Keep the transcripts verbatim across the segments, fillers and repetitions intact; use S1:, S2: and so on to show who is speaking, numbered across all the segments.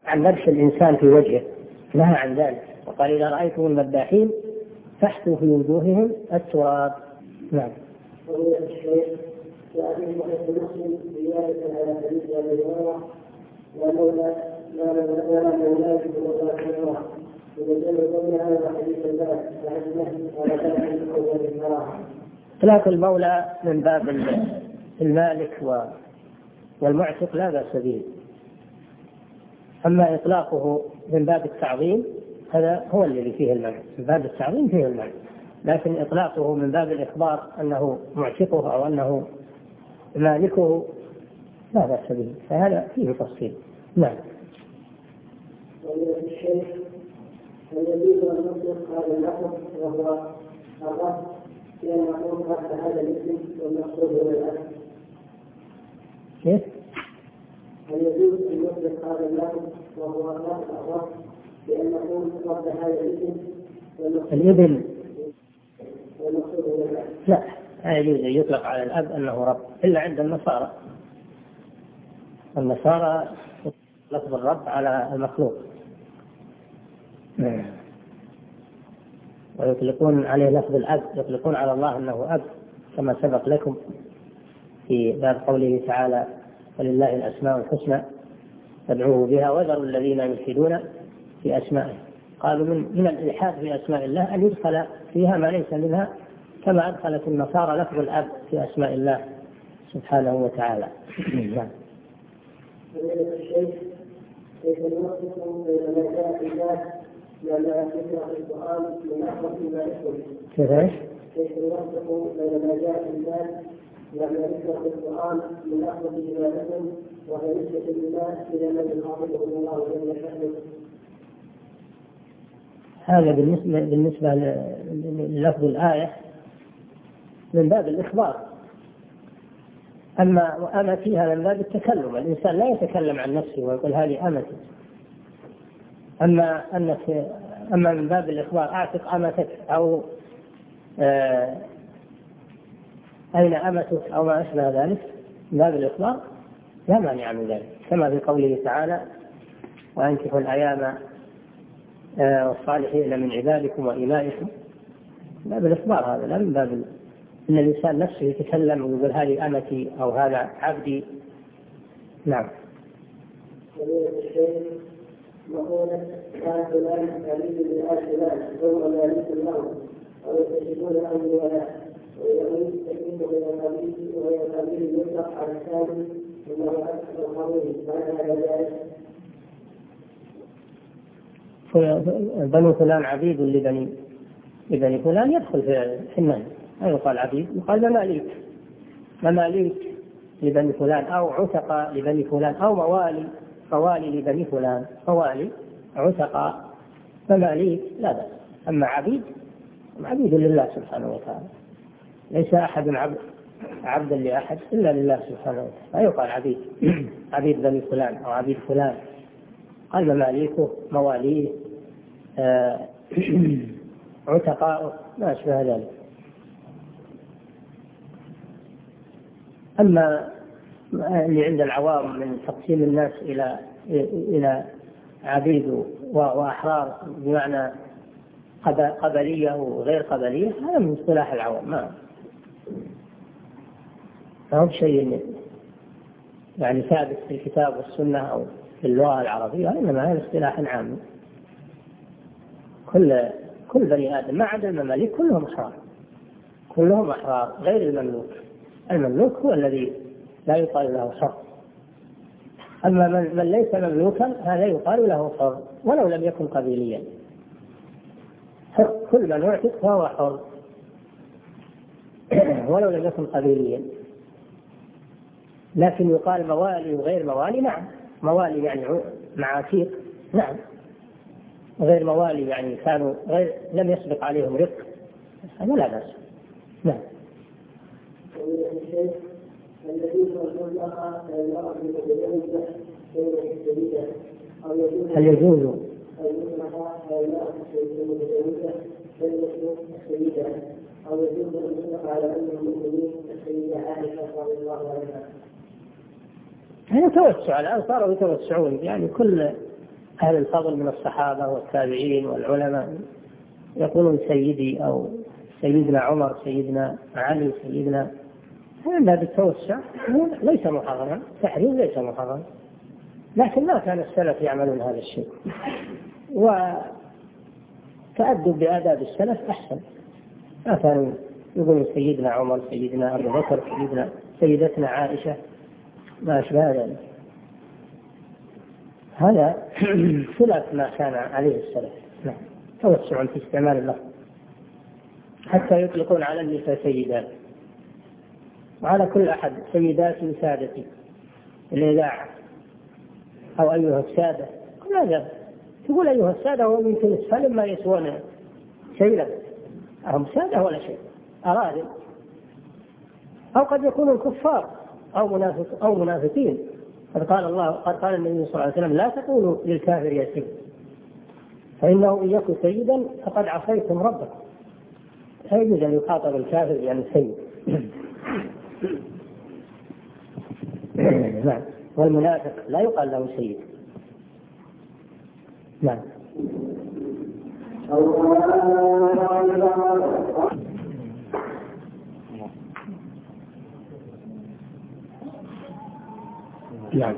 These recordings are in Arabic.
S1: عن لبس الإنسان في وجهه، نهى عن ذلك، وقال إذا رأيتم المذباحين فاحثوا في وجوههم التراب. نعم.
S2: وهي الشيخ وأبي محمد مسلم زيادة على حديث أبي هريرة ولولا ولا مولاه بالله وجل قولها وحديث الباب فعزمه على ذلك الأول الكراهة.
S1: إطلاق المولى من باب المالك والمعتق لا بأس به، أما إطلاقه من باب التعظيم هذا هو الذي فيه المنع، من باب التعظيم فيه المنع، لكن إطلاقه من باب الإخبار أنه معتقه أو أنه مالكه لا بأس به، فهذا فيه تفصيل. نعم.
S2: الشيخ الذي هو المطلق هذا اللفظ وهو الرب لأن نقول تحت هذا الاسم والمقصود هو الأب.
S1: كيف؟
S2: هل يجوز أن يطلق هذا اللفظ وهو الرب لأن نقول تحت هذا الاسم
S1: الابن
S2: والمقصود هو الأب؟
S1: لا، لا يجوز أن يطلق على الأب أنه رب إلا عند النصارى. النصارى لفظ الرب على المخلوق ويطلقون عليه لفظ الأب، يطلقون على الله أنه أب كما سبق لكم في باب قوله تعالى ولله الأسماء الحسنى فادعوه بها وذروا الذين يلحدون في أسمائه. قالوا من, من الإلحاد في أسماء الله أن يدخل فيها ما ليس منها كما أدخلت النصارى لفظ الأب في أسماء الله سبحانه وتعالى.
S2: الشيخ كيف نوفق بين ما جاء في الله وما ذكر في القرآن من أحرف ما يكون؟
S1: كيف؟
S2: كيف نوفق بين ما جاء في الله وما ذكر في القرآن من أحرف ما يكون وهي نسبة لله إلى من يخاطبه الله جل شأنه؟
S1: هذا بالنسبة بالنسبة للفظ الآية من باب الإخبار، أما وأمتي هذا من باب التكلم، الإنسان لا يتكلم عن نفسه ويقول هذه أمتي. أما أنك أما من باب الإخبار أعتق أمتك أو آه أين أمتك أو ما أشبه ذلك من باب الإخبار لا مانع من ذلك، كما في قوله تعالى وأنكحوا الأيام آه والصالحين من عبادكم وإمائكم. من باب الإخبار هذا، لا من باب أن الإنسان نفسه يتكلم ويقول هذه أمتي أو هذا عبدي. نعم.
S2: مقولة كان فلان علي بآل فلان ثم مالك الموت أو يكتشفون أولياء ويغيب تكليم غير قبيل وغير قبيل يطلق على الثاني ثم أكثر القبيل معنى هذا ذلك؟
S1: بنو فلان عبيد لبني لبني فلان يدخل في النهي، لا يقال عبيد، يقال مماليك، مماليك لبني فلان أو عتق لبني فلان أو موالي موالي لبني فلان، موالي عتق مماليك لا بأس. أما عبيد عبيد لله سبحانه وتعالى، ليس أحد عبد عبدا لأحد إلا لله سبحانه وتعالى، لا يقال عبيد عبيد بني فلان أو عبيد فلان، قال مماليكه مواليه آه عتقاء ما أشبه ذلك. أما اللي عند العوام من تقسيم الناس إلى إلى عبيد وأحرار بمعنى قبلية وغير قبلية، هذا من اصطلاح العوام، ما هو شيء يعني ثابت في الكتاب والسنة أو في اللغة العربية، إنما هذا اصطلاح عام. كل كل بني آدم ما عدا المماليك كلهم أحرار، كلهم أحرار غير المملوك. المملوك هو الذي لا يقال له حر، أما من, من ليس مملوكا هذا يقال له حر ولو لم يكن قبيليا. كل من يعتق فهو حر ولو لم يكن قبيليا. لكن يقال موالي وغير موالي، نعم، موالي يعني مع عتيق، نعم، غير موالي يعني كانوا غير لم يسبق عليهم رق، هذا لا بأس. نعم. هل يجوز
S2: أو يجوز أن يطلق على أم المؤمنين السيدة عائشة رضي الله عنها؟
S1: هذا توسع، الآن صاروا يتوسعون، يعني كل أهل الفضل من الصحابة والتابعين والعلماء يقولون سيدي أو سيدنا عمر، سيدنا علي، سيدنا، هذا بالتوسع ليس محرما، تحريم ليس محرما، لكن ما كان السلف يعملون هذا الشيء، وتأدب بآداب السلف أحسن. ما كانوا يقولون سيدنا عمر، سيدنا أبو بكر، سيدنا سيدتنا عائشة، ما أشبه ذلك. هذا خلاف ما كان عليه السلف. نعم، توسع في استعمال اللفظ، حتى يطلقون على النساء سيدات، وعلى كل أحد سيدات سادتي الإذاعة أو أيها السادة، كل هذا تقول أيها السادة وهم يمكن السلم ما يسوون شيئا، هم سادة ولا شيء، أرادل، أو قد يكونوا كفار أو منافق أو منافقين. قد قال الله، قد قال النبي صلى الله عليه وسلم: لا تقولوا للكافر يا سيد، فإنه إن يكن سيدا فقد عصيتم ربكم. لا يجوز أن يخاطب الكافر يعني سيد. نعم، والمنافق لا يقال له سيد. نعم. نعم.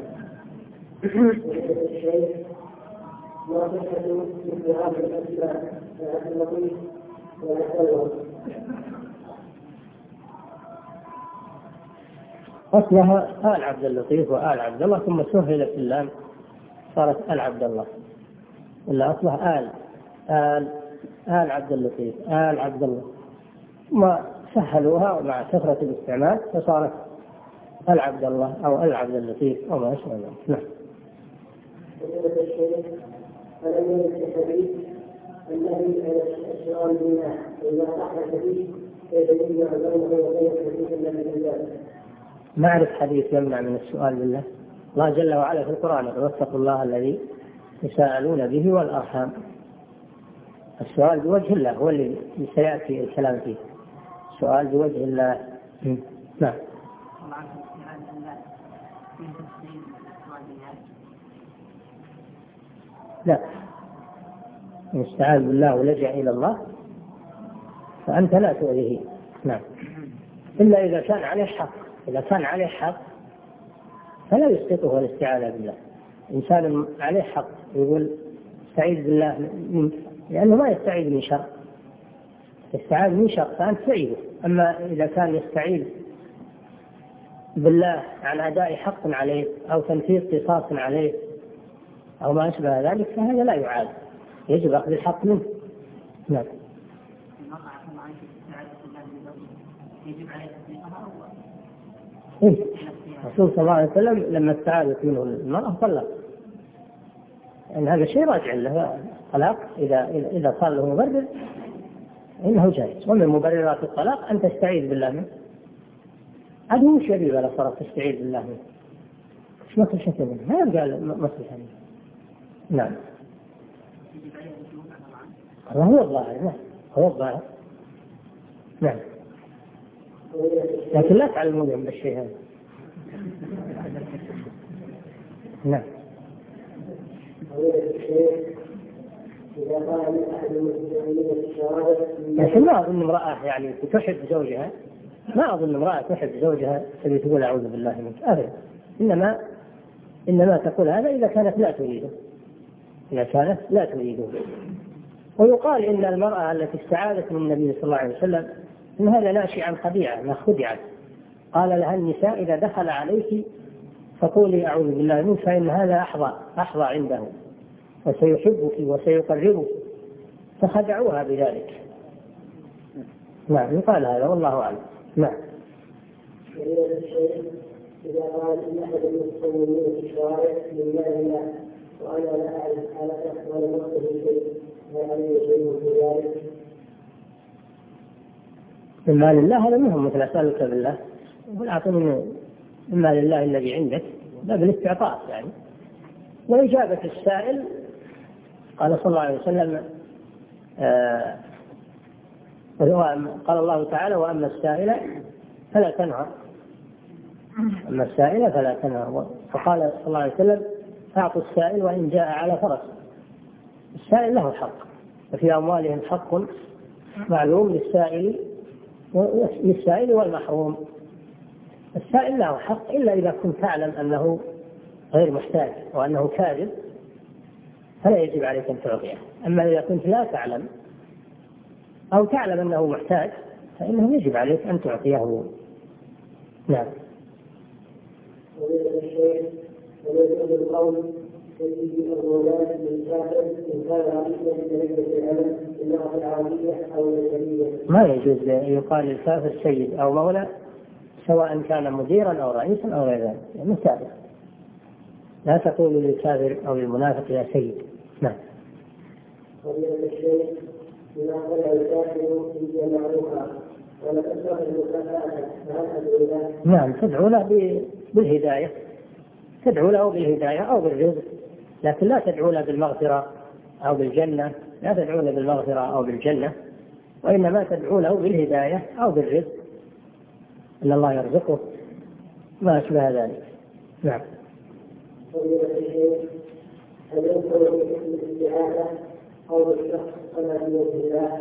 S1: أصلها آل عبد اللطيف وآل عبد الله، ثم سهلت اللام صارت آل عبد الله، إلا أصلها آل آل آل عبد اللطيف آل عبد الله، ما سهلوها مع كثرة الاستعمال فصارت آل عبد الله أو آل عبد اللطيف أو ما أشبه ذلك. نعم.
S2: الذي السؤال بالله إذا صح الحديث كيف يمنع بينه وبين الحديث الذي بالله؟
S1: ما أعرف حديث يمنع من السؤال بالله. الله جل وعلا في القرآن: واتقوا الله الذي يساءلون به والأرحام. السؤال بوجه الله هو اللي سيأتي الكلام فيه، السؤال بوجه الله. نعم. لا، إن استعاذ بالله ولجأ إلى الله فأنت لا تؤذيه. نعم، إلا إذا كان عليه حق. إذا كان عليه حق فلا يسقطه الاستعاذة بالله. إنسان عليه حق يقول استعيذ بالله منك، لأنه ما يستعيذ من شر، يستعاذ من شر فأنت تعيذه. أما إذا كان يستعيذ بالله عن أداء حق عليه أو تنفيذ قصاص عليه أو ما أشبه ذلك فهذا لا يعاد، يجب أخذ الحق منه. نعم. إيه؟ الرسول صلى الله عليه وسلم لما استعاذت منه المرأة طلق، يعني هذا شيء راجع له طلاق. إذا إذا صار له مبرر إنه جائز، ومن مبررات الطلاق أن تستعيذ بالله منه. هذه مش شريبة لو صارت تستعيذ بالله منه، مش مثل شكل منه، ما يبقى مثل هذا. نعم. هو الظاهر. نعم، هو الظاهر. نعم، لكن لا تعلمون بالشيء هذا. نعم. لكن ما أظن امرأة يعني تحب زوجها، ما أظن امرأة تحب زوجها تبي تقول أعوذ بالله منك أبدا. إنما إنما تقول هذا إذا كانت لا تريده، إذا كانت لا تريده. ويقال إن المرأة التي استعاذت من النبي صلى الله عليه وسلم إن هذا ناشئ عن خديعة، ما خدعت. قال لها النساء: إذا دخل عليك فقولي أعوذ بالله منك فإن هذا أحظى أحظى عنده وسيحبك وسيقربك، فخدعوها بذلك. نعم، يقال هذا والله أعلم. نعم.
S2: إذا قال إن أحد المسلمين في الشوارع من مال الله وأنا لا أعرف حالته ولا أخبر شيء وأنا شيء في ذلك
S1: من مال الله هذا منهم، مثل أسألك بالله يقول أعطني من مال الله الذي عندك، باب الاستعطاء يعني. وإجابة السائل قال صلى الله عليه وسلم آه قال الله تعالى: وأما السائل فلا تنهر، أما السائل فلا تنهر. فقال صلى الله عليه وسلم: أعطوا السائل وإن جاء على فرس. السائل له حق، وفي أموالهم حق معلوم للسائل للسائل والمحروم. السائل له حق إلا إذا كنت تعلم أنه غير محتاج وأنه كاذب فلا يجب عليك أن تعطيه. أما إذا كنت لا تعلم أو تعلم أنه محتاج فإنه يجب عليك أن تعطيه. نعم.
S2: ويجب القول في الأولاد من كافر إن كان عربيا بلغة العلم باللغة العربية أو الأجنبية.
S1: ما يجوز يقال للكافر سيد أو مولى سواء كان مديرا أو رئيسا أو غير ذلك، يعني كافر. لا تقول للكافر أو للمنافق يا سيد. نعم.
S2: وبهذا الشيء بما قال الكافر في معروفا ولا تشرح المكافأة فهل أدعو له؟
S1: نعم تدعو له بالهداية، تدعو له بالهداية أو بالرزق، لكن لا تدعو له بالمغفرة أو بالجنة، لا تدعو له بالمغفرة أو بالجنة، وإنما تدعو له بالهداية أو بالرزق إن الله يرزقه ما أشبه ذلك. نعم.
S2: وبهذا الشيء هل يدخل في اسم الاستعانة أو الشخص أنا في وجه الله؟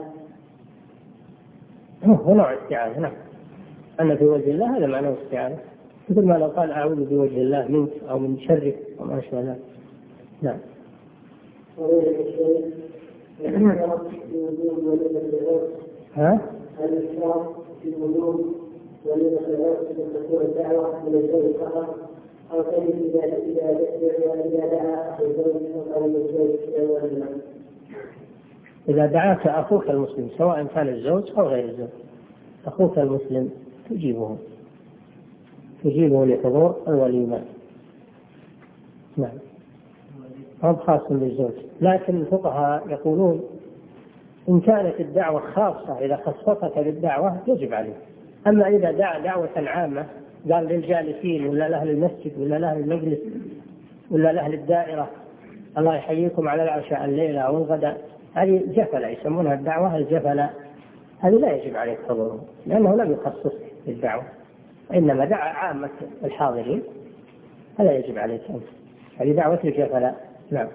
S1: هو نوع استعانة. نعم. أنا في وجه الله هذا معنى استعانة، مثل ما لو قال أعوذ بوجه الله منك أو من شرك أو ما أشبه ذلك. نعم.
S2: وبهذا الشيء الإشراك في وجود وليمة العرس.
S1: ها؟
S2: الإشراك في وجود وليمة العرس من تكون الدعوة من الزوج فقط أو كيف إذا إذا إذا دعا أخو الزوج أو الزوج إلى وليمة.
S1: إذا دعاك أخوك المسلم سواء كان الزوج أو غير الزوج، أخوك المسلم تجيبه تجيبه لحضور الوليمة. نعم. هم خاص بالزوج، لكن الفقهاء يقولون إن كانت الدعوة خاصة إذا خصصك بالدعوة يجب عليه. أما إذا دعا دعوة عامة قال للجالسين ولا لأهل المسجد ولا لأهل المجلس ولا لأهل الدائرة الله يحييكم على العشاء الليلة أو الغداء، هذه جفلة يسمونها الدعوة الجفلة، هذه لا يجب عليك حضوره لأنه لم يخصص بالدعوة، وإنما دعا عامة الحاضرين هذا يجب عليك أنت، هذه دعوة الجفلة. نعم.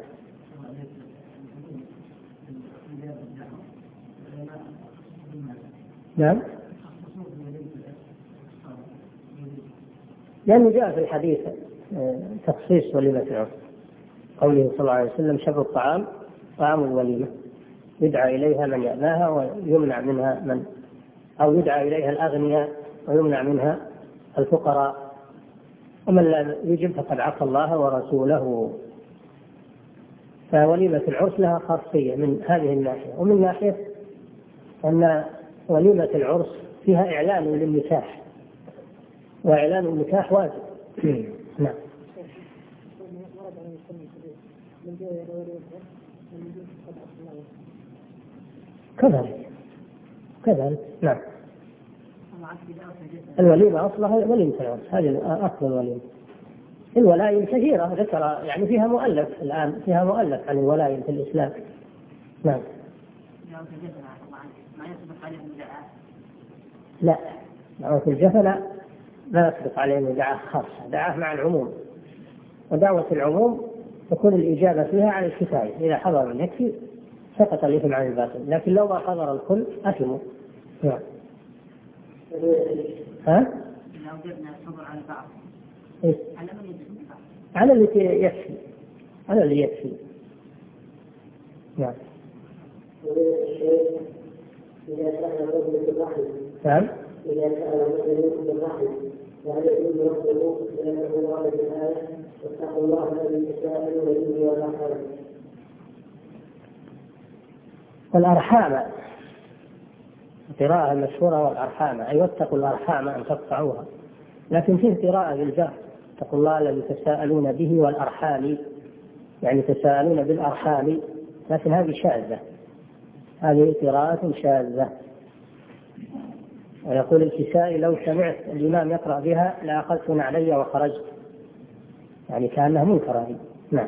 S1: نعم. لأنه جاء في الحديث تخصيص وليمة العرس، قوله صلى الله عليه وسلم شر الطعام طعام الوليمة يدعى إليها من يأباها ويمنع منها من أو يدعى إليها الأغنياء ويمنع منها الفقراء، ومن لا يجب فقد عصى الله ورسوله. فوليمة العرس لها خاصية من هذه الناحية، ومن ناحية أن وليمة العرس فيها إعلان للنكاح، وإعلان النكاح واجب. نعم. كذلك كذلك. نعم. الوليمة أصلها وليمة العرس، هذه أصل الوليمة. الولايم كثيرة ذكر يعني فيها مؤلف الآن فيها مؤلف عن الولايم في الإسلام. نعم. لا، دعوة الجفلة لا يصدق عليهم دعاء خاصة، دعاء مع العموم، ودعوة العموم تكون الإجابة فيها على الكفاية، إذا حضر من يكفي سقط الإثم عن الباطل، لكن لو ما حضر الكل أثموا. نعم. ها؟
S3: لو جبنا الصبر على بعض.
S1: إيه؟
S3: على من يجب؟
S1: على اللي يكفي، على اللي يكفي. نعم.
S2: إذا كان الرجل بالرحم.
S1: نعم.
S2: إذا كان الرجل بالرحم وهل يجوز رفضه لأنه ورد الآية واتقوا الله الذي تساءلون به والأرحام.
S1: والأرحام قراءة المشهورة والأرحام أي واتقوا الأرحام أن تقطعوها، لكن فيه قراءة بالجر اتقوا الله الذي تساءلون به والأرحام، يعني تساءلون بالأرحام، لكن هذه شاذة، هذه قراءة شاذة. ويقول الكسائي لو سمعت الإمام يقرأ بها لأخذت علي وخرجت، يعني كأنها منكرة. نعم.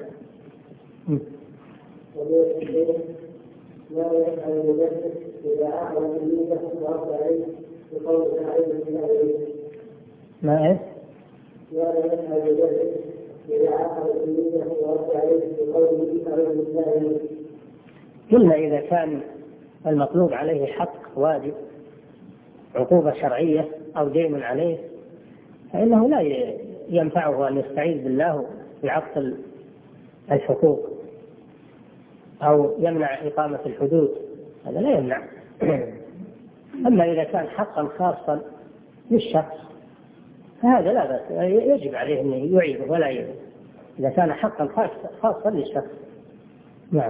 S2: لا يفعل المدرس إذا أعلم الميزة وأرد عليه بقول تعالى من أهله.
S1: ما إيه؟
S2: لا يفعل المدرس إذا عقد النية ورد عليه بقوله أو بالله.
S1: قلنا إذا كان المطلوب عليه حق واجب عقوبة شرعية أو دين عليه فإنه لا ينفعه أن يستعيذ بالله بعطل الحقوق أو يمنع إقامة الحدود، هذا لا يمنع. أما إذا كان حقا خاصا للشخص فهذا لا بأس، يجب عليه أن يعيده ولا يعيده إذا كان حقا خاصا للشخص. نعم.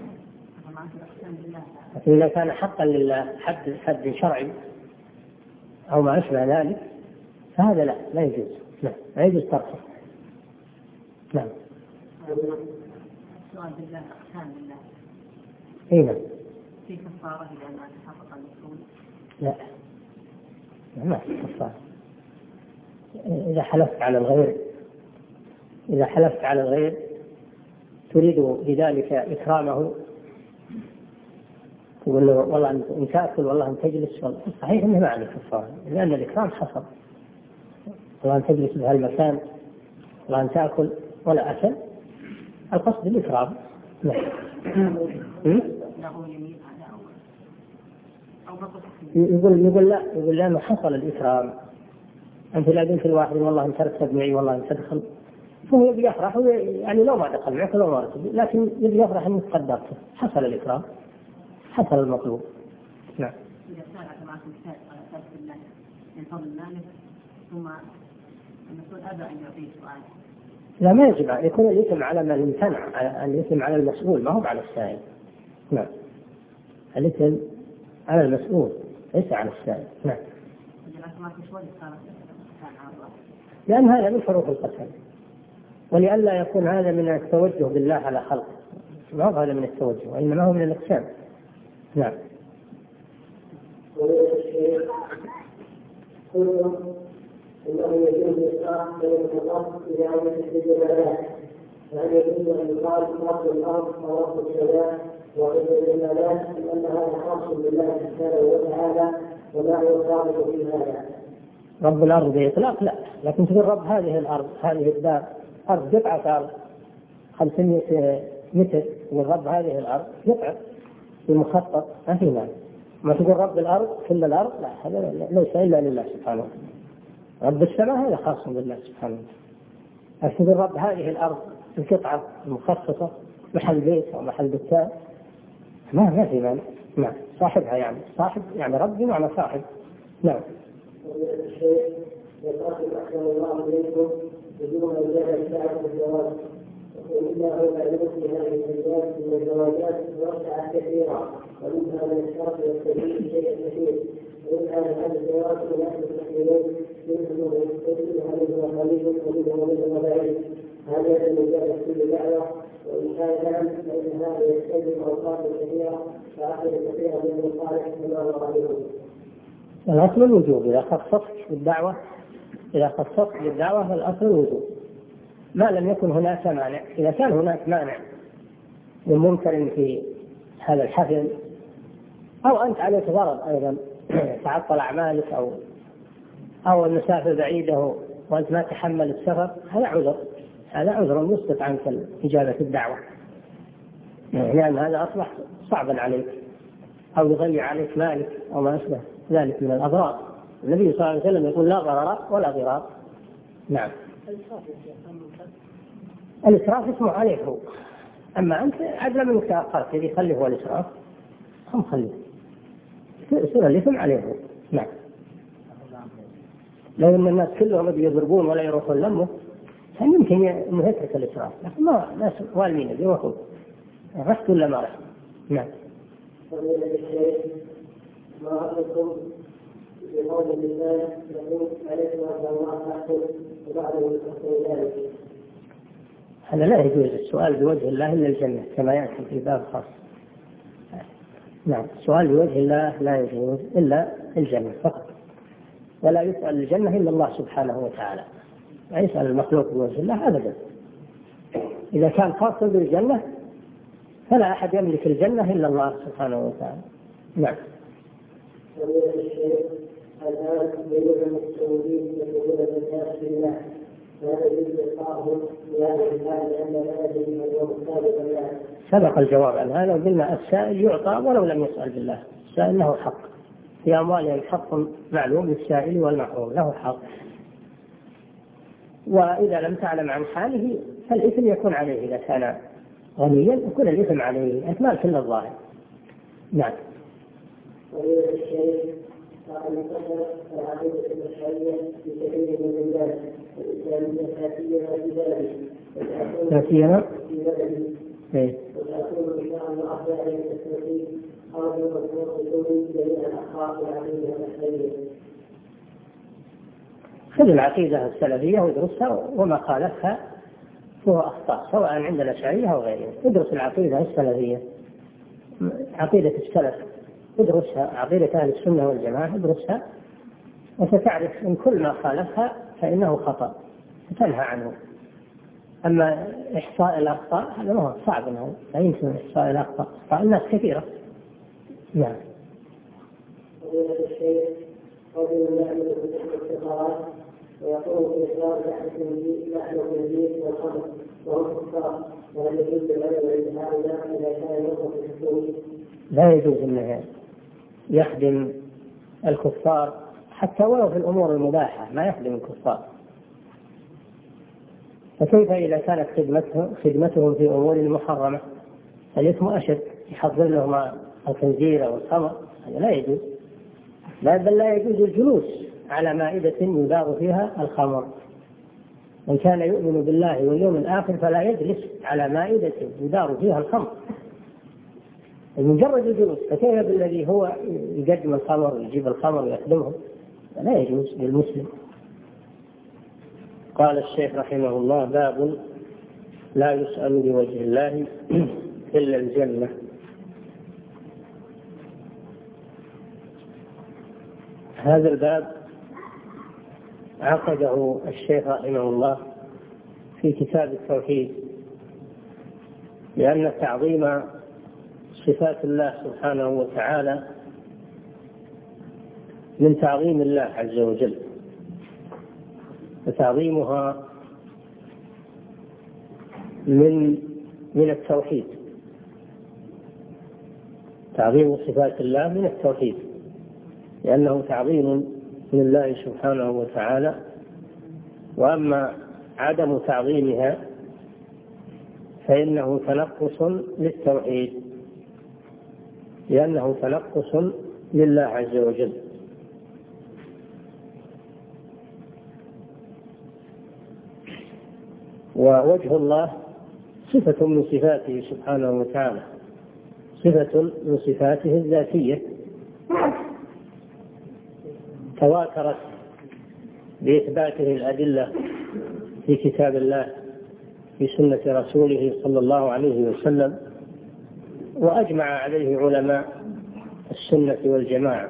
S1: لكن إذا كان حقا لله حد حد شرعي أو ما أشبه ذلك فهذا لا لا يجوز، لا لا يجوز تركه. نعم.
S3: السؤال بالله أقسام بالله.
S1: أين؟
S3: في كفارة إذا ما تحقق المسؤول؟
S1: لا ما في كفارة. إذا حلفت على الغير إذا حلفت على الغير تريد بذلك إكرامه تقول له والله أن تأكل والله أن تجلس، صحيح أنه ما عليه كفارة لأن الإكرام حصل، والله أن تجلس بهالمكان والله أن تأكل ولا أكل، القصد الإكرام. يقول يقول لا يقول لأنه حصل الإكرام، أنت لا قلت الواحد والله أن تركب معي والله أن تدخل، فهو يبي يفرح يعني لو ما دخل معك لو ما ركب، لكن يبي يفرح أنك قدرته، حصل الإكرام حصل المطلوب. نعم.
S3: إذا سألك معك مثال على أساس الله من فضل الله ثم المسؤول أبى أن يعطيه سؤال،
S1: لا ما يجب أن يكون الإثم على من امتنع، الإثم على المسؤول ما هو على السائل. نعم. الإثم على المسؤول ليس على السائل. نعم. لأن هذا من حروف القسم، ولئلا يكون هذا من التوجه بالله على خلقه، ما هو هذا من التوجه وإنما هو من الإقسام. نعم.
S2: إنه يجوز الإسراف بين الأرض إذا لم يحدد الآيات، فهل يجوز أن يقال رب الأرض أو رب السماء وغير الجمالات لأن هذا خاص بالله سبحانه وتعالى وما هو الصادق في هذا؟
S1: رب الأرض بإطلاق لا، لكن تقول رب هذه الأرض هذه الدار أرض قطعة أرض خمسمائة متر، والرب هذه الأرض قطعة بمخطط ما في مال. ما تقول رب الأرض كل الأرض لا، هذا ليس إلا لله سبحانه وتعالى. رب السماء هذا خاص بالله سبحانه وتعالى. أشهد الرب هذه الأرض القطعة المخصصة محل بيت أو محل دكان ما ما في مانع. نعم. صاحبها يعني صاحب يعني رب بمعنى صاحب. نعم.
S2: الشيء يتأكد أحسن الله إليكم بدون إجابة الساعة الزواج، وإنه لا يمكن هذه الزواجات من الزواجات وسعة كثيرة ومنها من الشرط والتدليل شيء كثير، وإن كان هذا الزواج من أهل المسلمين منهم يستدل عليه وقليل ومنهم ومنهم بعيد، هذا يجب كل دعوة، وإن كان نعم فإن هذا يستلزم أوقات كثيرة فأخذ كثيرا من المصالح كما هو قليل.
S1: الأصل الوجوب إذا خصصت بالدعوة إذا خصصت بالدعوة فالأصل الوجوب ما لم يكن هناك مانع. إذا كان هناك مانع من منكر في هذا الحفل أو أنت عليك ضرر أيضا تعطل أعمالك أو أو المسافة بعيدة وأنت ما تحمل السفر، هذا عذر هذا عذر يسقط عنك إجابة الدعوة لأن يعني هذا أصبح صعبا عليك أو يضيع عليك مالك أو ما أشبه ذلك من الأضرار. النبي صلى الله عليه وسلم يقول لا ضرر ولا ضرار. نعم. الإسراف اسمه عليه هو، أما أنت عدل منك تأخرت الذي خليه هو الإسراف هم خليه سورة الإثم عليه هو. نعم. لو أن الناس كلهم يضربون ولا يروحون لمه كان يمكن أنه يترك الإسراف، لكن ما ناس والمين يروحوا رحت ولا ما رحت. نعم.
S2: ما رأيكم بقول الله يقول عليكم أن الله أحسن وبعد من ذلك؟
S1: هذا لا يجوز السؤال بوجه الله إلا الجنة كما يأتي في باب خاص. نعم. السؤال بوجه الله لا يجوز إلا الجنة فقط، ولا يسأل الجنة إلا الله سبحانه وتعالى، لا يسأل المخلوق بوجه الله أبدا. إذا كان خاصا بالجنة فلا أحد يملك الجنة إلا الله سبحانه وتعالى. نعم.
S2: الآن يجب المسؤولين يقولون الناس بالله
S1: سبق الجواب عن هذا وقلنا السائل يعطى ولو لم يسأل بالله. السائل له حق في أموالهم، حق معلوم للسائل والمحروم، له حق. وإذا لم تعلم عن حاله فالإثم يكون عليه، إذا كان غنيا يكون الإثم عليه، إثمان كل الظاهر. نعم.
S2: وقد انتشرت العقيدة الأشعرية في كثير من البلاد الإسلامية لا سيما في بلده، وتكون إشارة مؤخرة إلى التسويق أو بمضمون أصول جميع الأخلاق والعقيدة الأشعرية.
S1: خذ العقيدة السلفية وادرسها وما خالفها هو أخطاء، سواء عند الأشعرية أو غيرهم. ادرس العقيدة السلفية، عقيدة السلف ادرسها، عقيدة أهل السنة والجماعة ادرسها، وستعرف إن كل ما خالفها فإنه خطأ فتنهى عنه. أما إحصاء الأخطاء هذا ما هو صعب، أنه لا يمكن إحصاء الأخطاء، أخطاء الناس كثيرة. نعم.
S2: فضيلة الشيخ رجل يعمل في الاستخارات ويقوم بإخراج لحم الخنزير والخمر وهو كفار، وهل يجوز العلم عند هؤلاء إذا كان يوقف في الحكومة؟
S1: لا يجوز أنه يخدم الكفار حتى ولو في الأمور المباحة، ما يخدم الكفار. فكيف إذا كانت خدمتهم خدمتهم في أمور محرمة؟ الإثم أشد، يحضر لهم الخنزير أو الخمر، هذا لا يجوز. لا بل لا يجوز الجلوس على مائدة يدار فيها الخمر. من كان يؤمن بالله واليوم الآخر فلا يجلس على مائدة يدار فيها الخمر، مجرد الجلوس. فكيف بالذي هو يقدم الخمر ويجيب الخمر ويخدمهم؟ لا يجوز للمسلم. قال الشيخ رحمه الله: باب لا يسأل لوجه الله إلا الجنة. هذا الباب عقده الشيخ رحمه الله في كتاب التوحيد، لأن تعظيم صفات الله سبحانه وتعالى من تعظيم الله عز وجل، وتعظيمها من من التوحيد. تعظيم صفات الله من التوحيد، لأنه تعظيم لله سبحانه وتعالى. وأما عدم تعظيمها فإنه تنقص للتوحيد، لأنه تنقص لله عز وجل. ووجه الله صفة من صفاته سبحانه وتعالى، صفة من صفاته الذاتية تواترت بإثباته الأدلة في كتاب الله في سنة رسوله صلى الله عليه وسلم، وأجمع عليه علماء السنة والجماعة.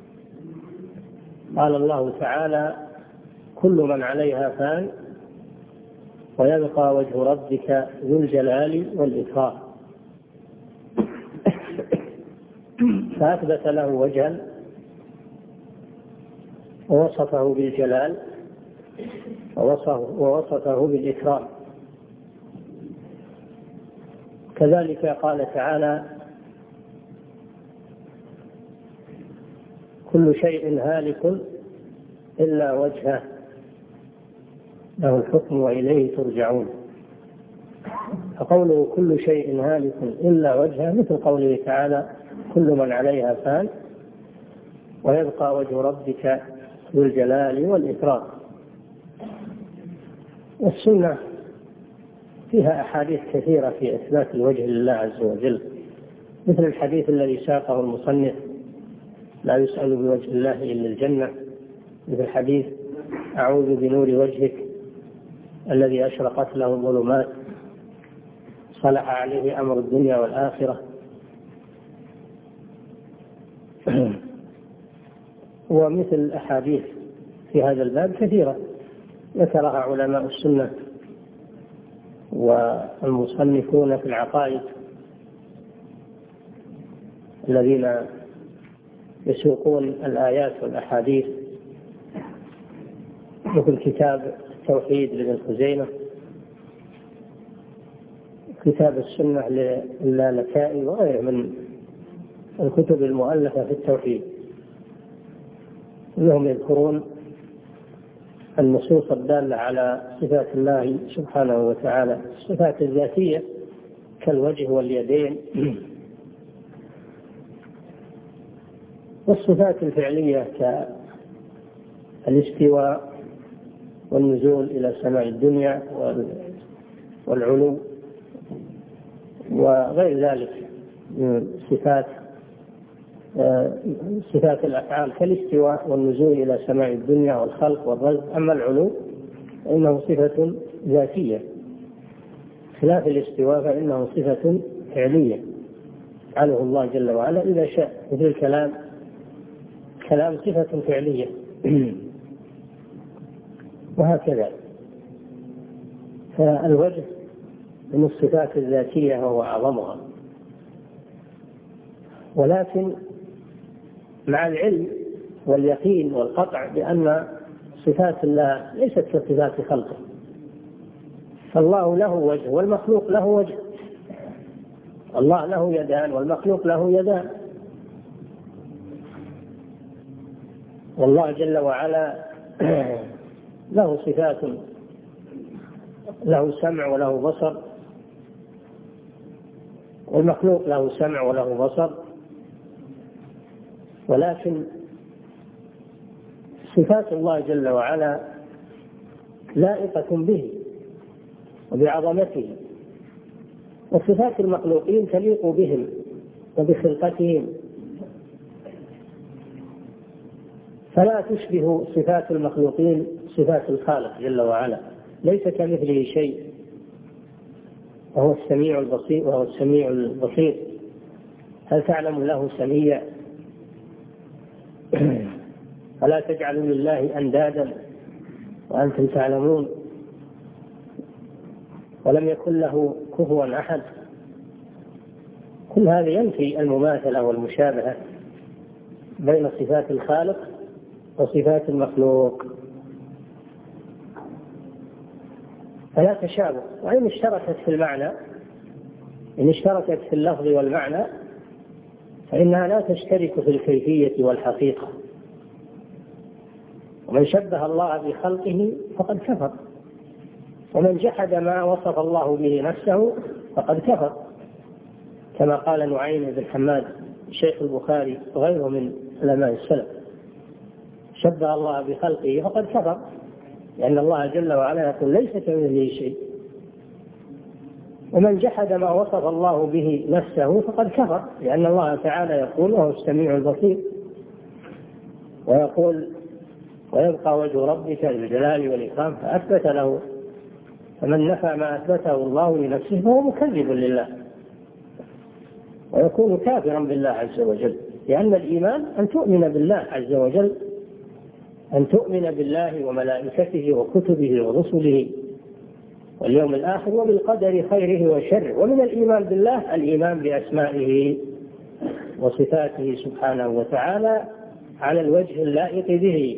S1: قال الله تعالى: كل من عليها فان ويبقى وجه ربك ذو الجلال والإكرام. فأثبت له وجها ووصفه بالجلال ووصفه بالإكرام. كذلك قال تعالى: كل شيء هالك إلا وجهه له الحكم وإليه ترجعون. فقوله كل شيء هالك إلا وجهه مثل قوله تعالى: كل من عليها فان ويبقى وجه ربك ذو الجلال والإكرام. والسنة فيها أحاديث كثيرة في إثبات الوجه لله عز وجل، مثل الحديث الذي ساقه المصنف: لا يسأل بوجه الله إلا الجنة، مثل حديث: أعوذ بنور وجهك الذي أشرقت له الظلمات صلح عليه أمر الدنيا والآخرة. ومثل أحاديث في هذا الباب كثيرة ذكرها علماء السنة والمصنفون في العقائد الذين يسوقون الآيات والأحاديث، مثل كتاب التوحيد لابن خزيمة، كتاب السنة للالكائي، وغيره من الكتب المؤلفة في التوحيد، انهم يذكرون النصوص الدالة على صفات الله سبحانه وتعالى، الصفات الذاتية كالوجه واليدين، والصفات الفعلية كالاستواء والنزول إلى سماء الدنيا والعلو وغير ذلك من صفات صفات الأفعال كالاستواء والنزول إلى سماء الدنيا والخلق والرزق. أما العلو فإنه صفة ذاتية، خلاف الاستواء فإنه صفة فعلية فعله الله جل وعلا إذا شاء. مثل الكلام، كلام صفة فعلية وهكذا. فالوجه من الصفات الذاتية وهو أعظمها، ولكن مع العلم واليقين والقطع بأن صفات الله ليست كصفات خلقه، فالله له وجه والمخلوق له وجه، الله له يدان والمخلوق له يدان، والله جل وعلا له صفات، له سمع وله بصر، والمخلوق له سمع وله بصر، ولكن صفات الله جل وعلا لائقة به وبعظمته، وصفات المخلوقين تليق بهم وبخلقتهم، فلا تشبه صفات المخلوقين صفات الخالق جل وعلا، ليس كمثله شيء وهو السميع البصير وهو السميع البصير. هل تعلم له سميع؟ فلا تجعلوا لله أندادا وأنتم تعلمون، ولم يكن له كفوا أحد. كل هذا ينفي المماثلة والمشابهة بين صفات الخالق وصفات المخلوق، فلا تشابه. وإن اشتركت في المعنى، إن اشتركت في اللفظ والمعنى فإنها لا تشترك في الكيفية والحقيقة. ومن شبه الله بخلقه فقد كفر، ومن جحد ما وصف الله به نفسه فقد كفر، كما قال نعيم بن حماد شيخ البخاري وغيره من علماء السلف: شبه الله بخلقه فقد كفر، لأن الله جل وعلا يقول ليس كمثله شيء. ومن جحد ما وصف الله به نفسه فقد كفر، لأن الله تعالى يقول وهو السميع البصير، ويقول ويبقى وجه ربك ذو الجلال والإكرام، فأثبت له. فمن نفى ما أثبته الله لنفسه فهو مكذب لله ويكون كافرا بالله عز وجل، لأن الإيمان أن تؤمن بالله عز وجل، أن تؤمن بالله وملائكته وكتبه ورسله واليوم الآخر وبالقدر خيره وشره. ومن الإيمان بالله الإيمان بأسمائه وصفاته سبحانه وتعالى على الوجه اللائق به.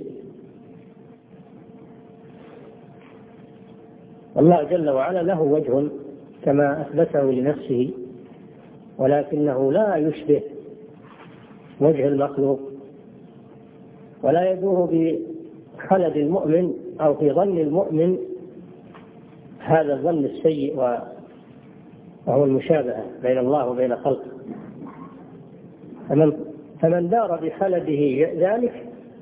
S1: الله جل وعلا له وجه كما أثبته لنفسه، ولكنه لا يشبه وجه المخلوق، ولا يدور بخلد المؤمن أو في ظن المؤمن هذا الظن السيء وهو المشابهة بين الله وبين خلقه. فمن, فمن دار بخلده ذلك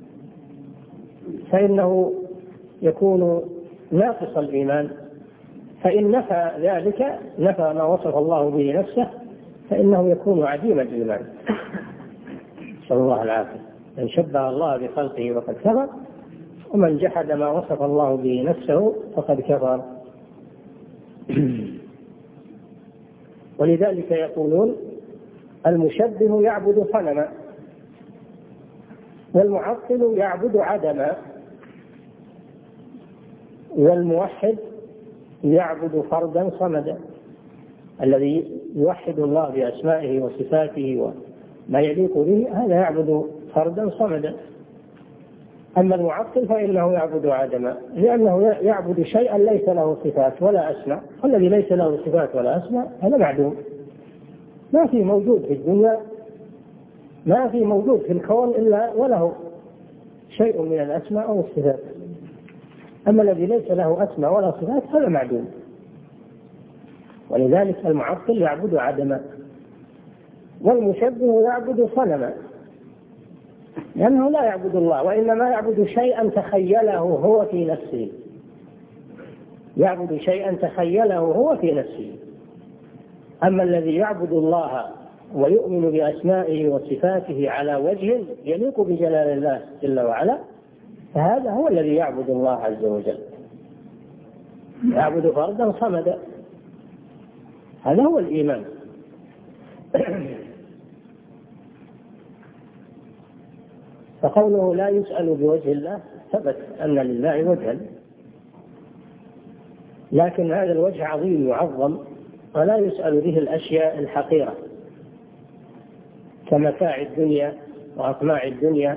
S1: فإنه يكون ناقص الإيمان، فإن نفى ذلك، نفى ما وصف الله به نفسه، فإنه يكون عديم الإيمان، نسأل الله العافية. من شبه الله بخلقه فقد كفر، ومن جحد ما وصف الله به نفسه فقد كفر. ولذلك يقولون المشبه يعبد صنما، والمعطل يعبد عدما، والموحد يعبد فردا صمدا. الذي يوحد الله بأسمائه وصفاته وما يليق به هذا يعبد فردا صمدا. أما المعطل فإنه يعبد عدما، لأنه يعبد شيئا ليس له صفات ولا أسماء، والذي ليس له صفات ولا أسماء هذا معدوم، ما في موجود في الدنيا، ما في موجود في الكون إلا وله شيء من الأسماء أو الصفات. أما الذي ليس له أسماء ولا صفات هذا معدوم. ولذلك المعطل يعبد عدما، والمشبه يعبد صنما، لأنه لا يعبد الله وإنما يعبد شيئا تخيله هو في نفسه، يعبد شيئا تخيله هو في نفسه. أما الذي يعبد الله ويؤمن بأسمائه وصفاته على وجه يليق بجلال الله جل وعلا، فهذا هو الذي يعبد الله عز وجل، يعبد فردا صمدا، هذا هو الإيمان. فقوله لا يسأل بوجه الله ثبت أن لله وجها، لكن هذا الوجه عظيم يعظم، ولا يسأل به الأشياء الحقيرة كمتاع الدنيا وأطماع الدنيا،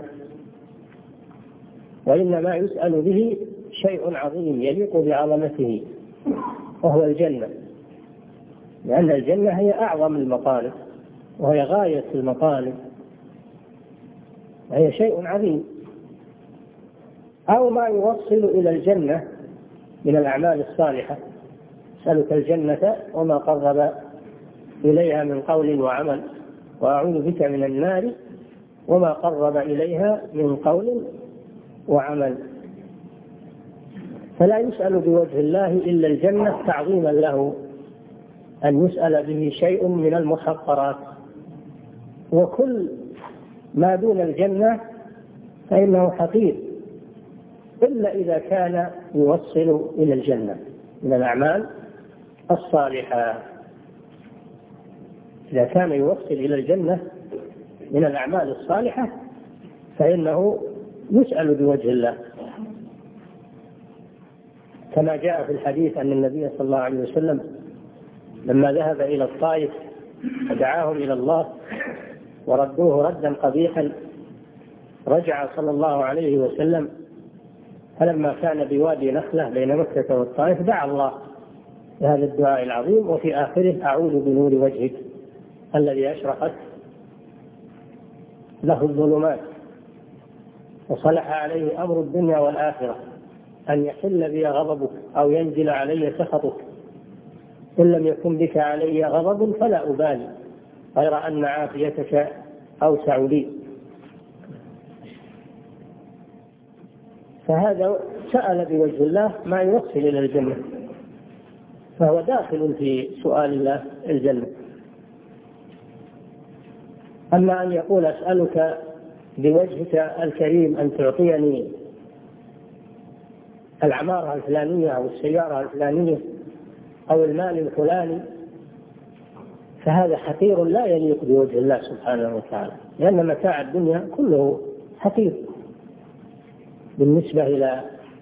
S1: وإنما يسأل به شيء عظيم يليق بعظمته، وهو الجنة، لأن الجنة هي أعظم المطالب وهي غاية المطالب، وهي شيء عظيم. أو ما يوصل إلى الجنة من الأعمال الصالحة، أسألك الجنة وما قرب إليها من قول وعمل، وأعوذ بك من النار وما قرب إليها من قول وعمل. فلا يسأل بوجه الله إلا الجنة تعظيما له أن يسأل به شيء من المحقرات، وكل ما دون الجنة فإنه حقير إلا إذا كان يوصل إلى الجنة من الأعمال الصالحة. إذا كان يوصل إلى الجنة من الأعمال الصالحة فإنه يسأل بوجه الله، كما جاء في الحديث أن النبي صلى الله عليه وسلم لما ذهب إلى الطائف ودعاهم إلى الله وردوه ردا قبيحا، رجع صلى الله عليه وسلم، فلما كان بوادي نخلة بين مكة والطائف دعا الله بهذا الدعاء العظيم، وفي آخره أعوذ بنور وجهك الذي أشرقت له الظلمات وصلح عليه أمر الدنيا والآخرة أن يحل بي غضبك أو ينزل علي سخطك، إن لم يكن بك علي غضب فلا أبالي غير أن عافيتك أوسع لي. فهذا سأل بوجه الله ما يوصل إلى الجنة، فهو داخل في سؤال الله الجنة. أما أن يقول أسألك بوجهك الكريم أن تعطيني العمارة الفلانية أو السيارة الفلانية أو المال الفلاني، فهذا حقير لا يليق بوجه الله سبحانه وتعالى، لأن متاع الدنيا كله حقير بالنسبة إلى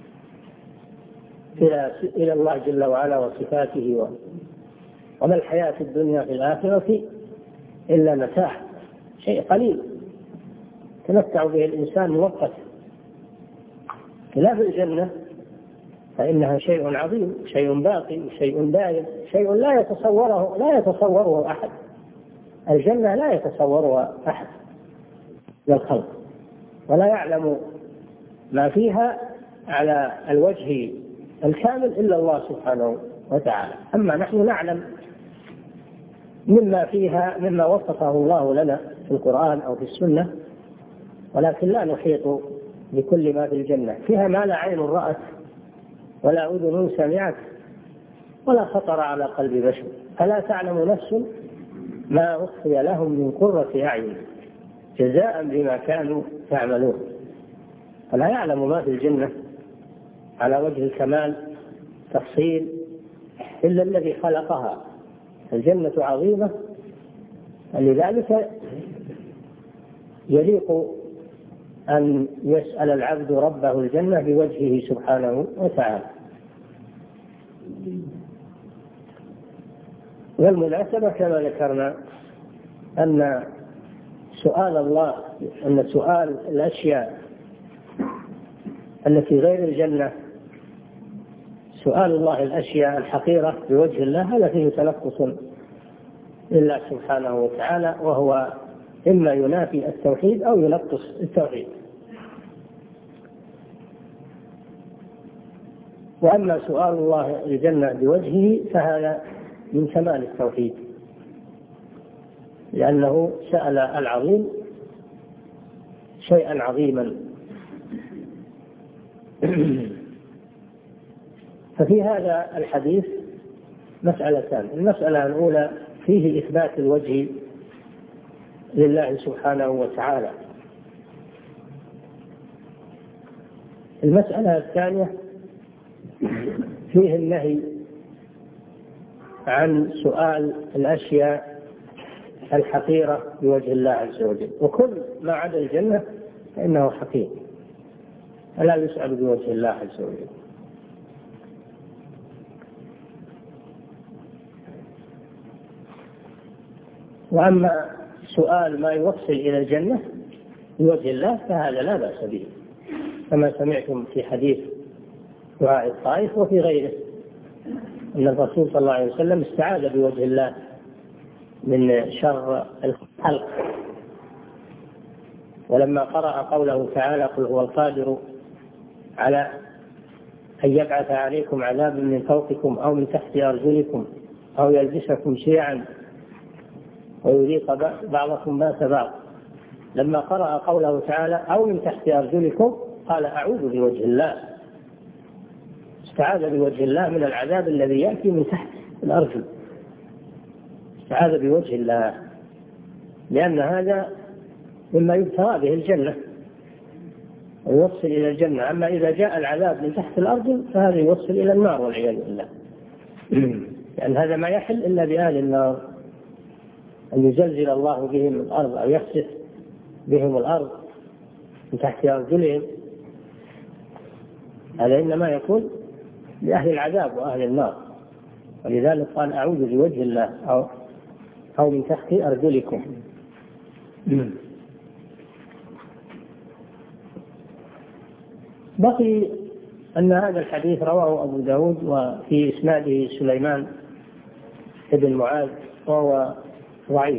S1: إلى إلى الله جل وعلا وصفاته، وما الحياة الدنيا في الآخرة إلا متاع، شيء قليل تمتع به الإنسان مؤقت. خلاف الجنة فإنها شيء عظيم، شيء باقي، شيء دائم، شيء لا يتصوره لا يتصوره أحد. الجنة لا يتصورها أحد من الخلق، ولا يعلم ما فيها على الوجه الكامل إلا الله سبحانه وتعالى. أما نحن نعلم مما فيها مما وصفه الله لنا في القرآن أو في السنة، ولكن لا نحيط بكل ما في الجنة. فيها ما لا عين رأت ولا أذن سمعت ولا خطر على قلب بشر، فلا تعلم نفس ما أخفي لهم من قرة أعين جزاء بما كانوا يعملون. فلا يعلم ما في الجنة على وجه الكمال تفصيل إلا الذي خلقها. الجنة عظيمة، لذلك يليق أن يسأل العبد ربه الجنة بوجهه سبحانه وتعالى. والمناسبة كما ذكرنا أن سؤال الله أن سؤال الأشياء التي غير الجنة سؤال الله الأشياء الحقيرة بوجه الله هذا فيه تنقص لله سبحانه وتعالى، وهو إما ينافي التوحيد أو ينقص التوحيد. وأما سؤال الله الجنة بوجهه فهذا من كمال التوحيد، لأنه سأل العظيم شيئا عظيما. ففي هذا الحديث مسألتان: المسألة الأولى فيه إثبات الوجه لله سبحانه وتعالى. المسألة الثانية فيه النهي عن سؤال الأشياء الحقيرة بوجه الله عز وجل، وكل ما عدا الجنة فإنه حقير فلا يسأل بوجه الله عز وجل. وأما سؤال ما يوصل إلى الجنة بوجه الله فهذا لا بأس به، كما سمعتم في حديث دعاء الطائف وفي غيره أن الرسول صلى الله عليه وسلم استعاذ بوجه الله من شر الخلق، ولما قرأ قوله تعالى: قل هو القادر على أن يبعث عليكم عذابا من فوقكم أو من تحت أرجلكم أو يلبسكم شيعا ويذيق بعضكم بأس بعض، لما قرأ قوله تعالى أو من تحت أرجلكم قال أعوذ بوجه الله، استعاذ بوجه الله من العذاب الذي يأتي من تحت الأرجل، استعاذ بوجه الله، لأن هذا مما يبتغى به الجنة ويوصل إلى الجنة. أما إذا جاء العذاب من تحت الأرجل فهذا يوصل إلى النار والعياذ بالله، لأن هذا ما يحل إلا بأهل النار، أن يزلزل الله بهم الأرض أو يخسف بهم الأرض من تحت أرجلهم، هذا إنما يكون لأهل العذاب وأهل النار، ولذلك قال أعوذ بوجه الله أو, أو من تحت أرجلكم. بقي أن هذا الحديث رواه أبو داود وفي إسناده سليمان بن معاذ وهو ضعيف،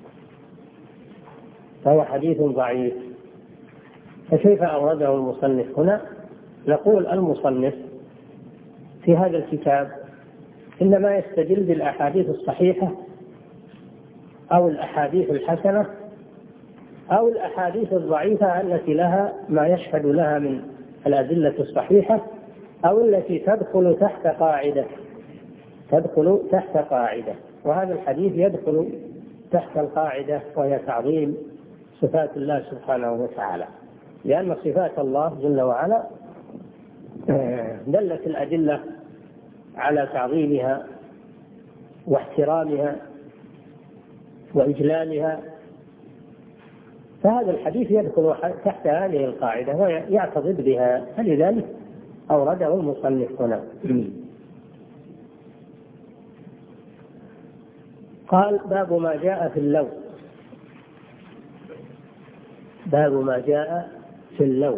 S1: فهو حديث ضعيف. فكيف أورده المصنف هنا؟ نقول المصنف في هذا الكتاب إنما يستدل بالأحاديث الصحيحة أو الأحاديث الحسنة أو الأحاديث الضعيفة التي لها ما يشهد لها من الأدلة الصحيحة أو التي تدخل تحت قاعدة تدخل تحت قاعدة وهذا الحديث يدخل تحت القاعدة وهي تعظيم صفات الله سبحانه وتعالى، لأن صفات الله جل وعلا دلت الأدلة على تعظيمها واحترامها وإجلالها، فهذا الحديث يدخل تحت هذه القاعدة ويعتضد بها، فلذلك أورده المصنف هنا. قال: باب ما جاء في اللو. باب ما جاء في اللو.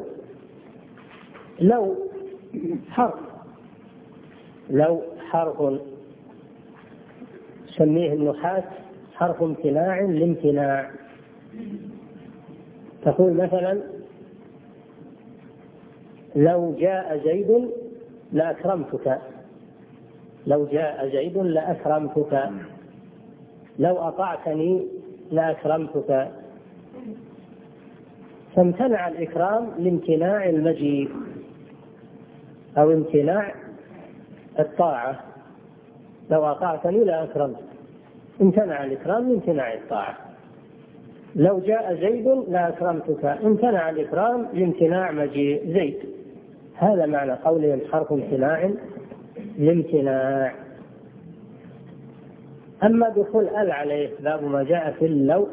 S1: لو حرف، لو حرف سميه النحاة حرف امتناع لامتناع. تقول مثلا: لو جاء زيد لأكرمتك، لو جاء زيد لأكرمتك، لو أطعتني لأكرمتك. فامتنع الإكرام لامتناع المجيء أو امتناع الطاعة، لو أطعتني لأكرمتك، امتنع الإكرام لامتناع الطاعة. لو جاء زيد لأكرمتك، امتنع الإكرام لامتناع مجيء زيد. هذا معنى قولهم حرف امتناع لامتناع. أما دخول ال عليه باب ما جاء في اللو،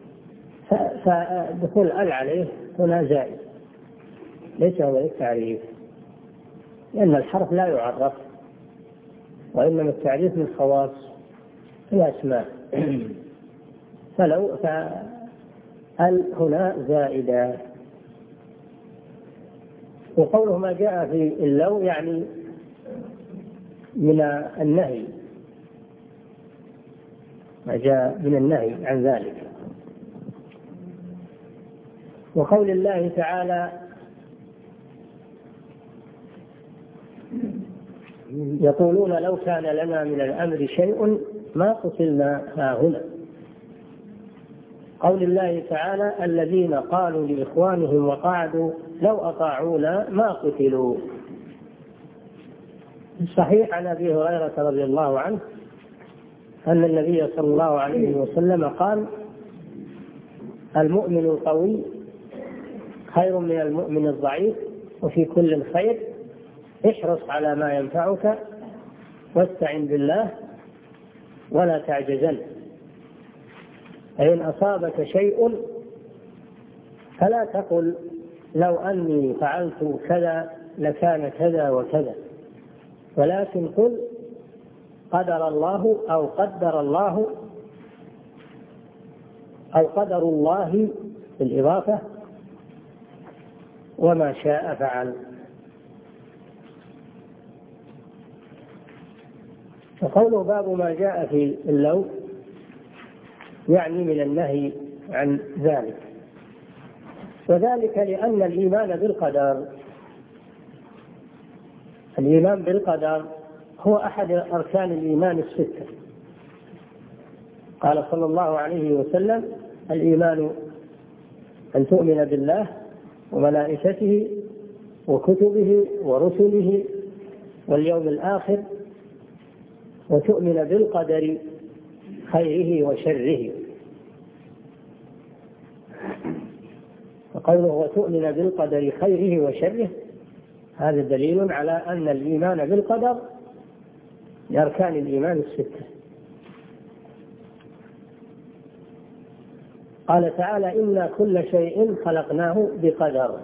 S1: فدخول ال عليه هنا زائد ليس هو التعريف، لأن الحرف لا يعرف، وإنما التعريف من خواص الأسماء. فلو فال هنا زائدة. وقوله ما جاء في اللو يعني من النهي، ما جاء من النهي عن ذلك. وقول الله تعالى يقولون لو كان لنا من الأمر شيء ما قتلنا هاهنا. قول الله تعالى الذين قالوا لإخوانهم وقعدوا لو أطاعونا ما قتلوا. صحيح عن أبي هريرة رضي الله عنه أن النبي صلى الله عليه وسلم قال المؤمن القوي خير من المؤمن الضعيف وفي كل خير، احرص على ما ينفعك واستعن بالله ولا تعجزن، فإن أصابك شيء فلا تقل لو أني فعلت كذا لكان كذا وكذا، ولكن قل قدر الله أو قدر الله أو قدر الله بالإضافة وما شاء فعل. وقوله باب ما جاء في اللو يعني من النهي عن ذلك، وذلك لأن الإيمان بالقدر الإيمان بالقدر هو أحد أركان الإيمان الستة. قال صلى الله عليه وسلم الإيمان أن تؤمن بالله وملائكته وكتبه ورسله واليوم الآخر وتؤمن بالقدر خيره وشره. وقوله وتؤمن بالقدر خيره وشره هذا دليل على أن الإيمان بالقدر لأركان الإيمان الستة. قال تعالى إنا كل شيء خلقناه بقدر،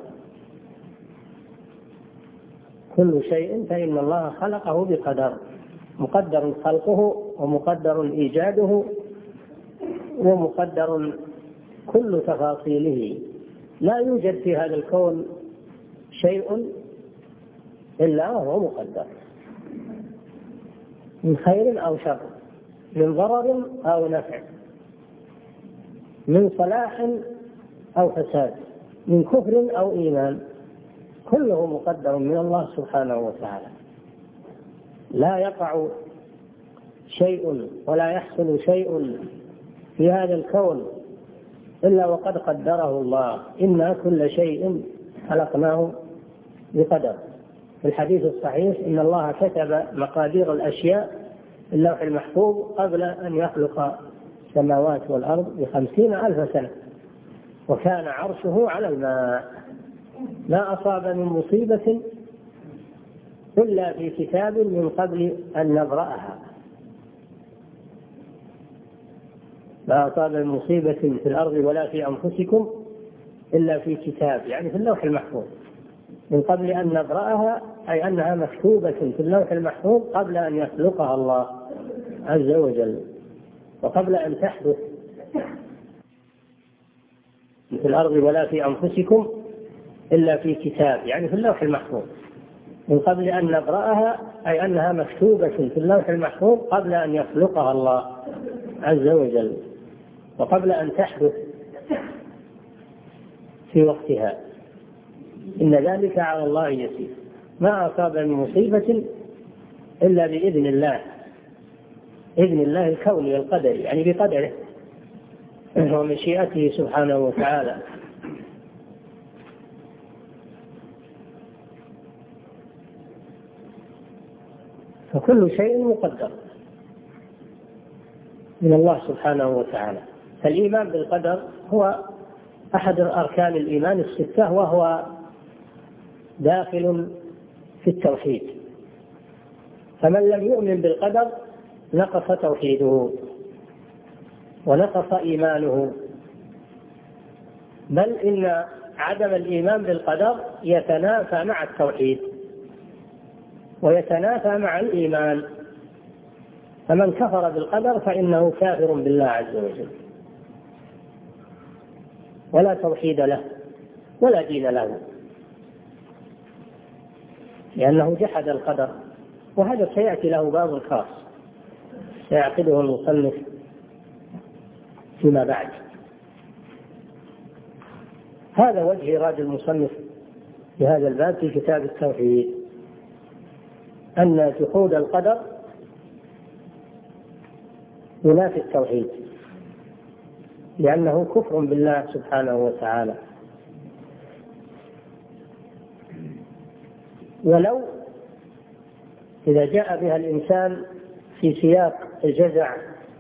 S1: كل شيء فإن الله خلقه بقدر، مقدر خلقه ومقدر إيجاده ومقدر كل تفاصيله. لا يوجد في هذا الكون شيء إلا وهو مقدر، من خير أو شر، من ضرر أو نفع، من صلاح أو فساد، من كفر أو إيمان، كله مقدر من الله سبحانه وتعالى. لا يقع شيء ولا يحصل شيء في هذا الكون إلا وقد قدره الله. إنا كل شيء خلقناه بقدر. في الحديث الصحيح إن الله كتب مقادير الأشياء في اللوح المحفوظ قبل أن يخلق السماوات والأرض بخمسين ألف سنة، وكان عرشه على الماء. ما أصاب من مصيبة إلا في كتاب من قبل أن نبرأها. ما أصاب من مصيبة في الأرض ولا في أنفسكم إلا في كتاب، يعني في اللوح المحفوظ، من قبل أن نبرأها، أي أنها مكتوبة في اللوح المحفوظ قبل أن يخلقها الله عز وجل، وقبل أن تحدث في الأرض ولا في أنفسكم إلا في كتاب، يعني في اللوح المحفوظ، من قبل أن نبرأها، أي أنها مكتوبة في اللوح المحفوظ قبل أن يخلقها الله عز وجل، وقبل أن تحدث في وقتها. إن ذلك على الله يسير. ما أصاب من مصيبة إلا بإذن الله، إذن الله الكوني القدري، يعني بقدره ومشيئته سبحانه وتعالى. فكل شيء مقدر من الله سبحانه وتعالى. فالإيمان بالقدر هو أحد أركان الإيمان الستة، وهو داخل في التوحيد. فمن لم يؤمن بالقدر نقص توحيده ونقص إيمانه، بل إن عدم الإيمان بالقدر يتنافى مع التوحيد ويتنافى مع الإيمان. فمن كفر بالقدر فإنه كافر بالله عز وجل، ولا توحيد له ولا دين له. لأنه جحد القدر، وهذا سيأتي له باب خاص سيعقده المصنف فيما بعد. هذا وجه إيراد المصنف في هذا الباب في كتاب التوحيد، أن جحود القدر ينافي التوحيد، لأنه كفر بالله سبحانه وتعالى. ولو إذا جاء بها الإنسان في سياق الجزع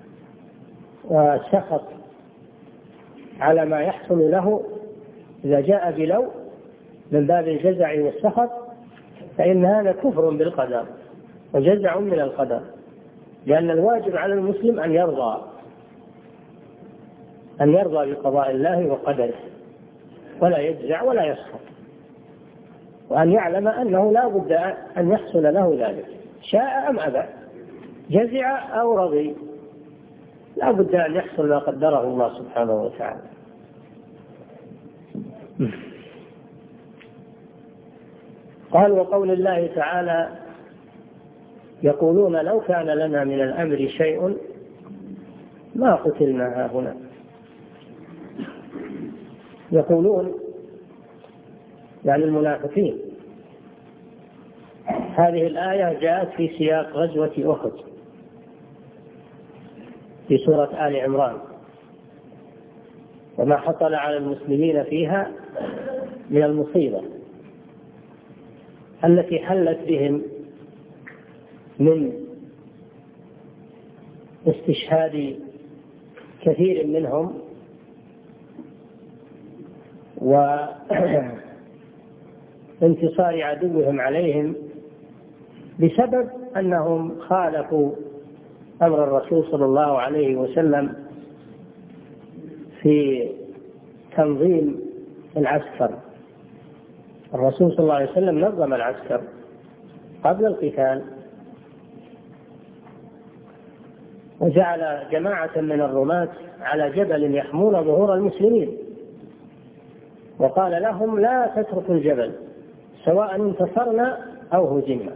S1: والسخط على ما يحصل له، إذا جاء بلو من باب الجزع والسخط فإن هذا كفر بالقدر وجزع من القدر، لأن الواجب على المسلم أن يرضى أن يرضى بقضاء الله وقدره ولا يجزع ولا يسخط، وأن يعلم أنه لا بد أن يحصل له ذلك شاء أم أبى، جزع أو رضي، لا بد أن يحصل ما قدره الله سبحانه وتعالى. قال: وقول الله تعالى: يقولون لو كان لنا من الأمر شيء ما قتلنا هاهنا. يقولون يعني المنافقين. هذه الآية جاءت في سياق غزوة أحد في سورة آل عمران، وما حصل على المسلمين فيها من المصيبة التي حلت بهم من استشهاد كثير منهم وانتصار عدوهم عليهم بسبب أنهم خالفوا أمر الرسول صلى الله عليه وسلم في تنظيم العسكر. الرسول صلى الله عليه وسلم نظم العسكر قبل القتال، وجعل جماعة من الرماة على جبل يحمون ظهور المسلمين، وقال لهم: لا تتركوا الجبل سواء انتصرنا أو هزمنا.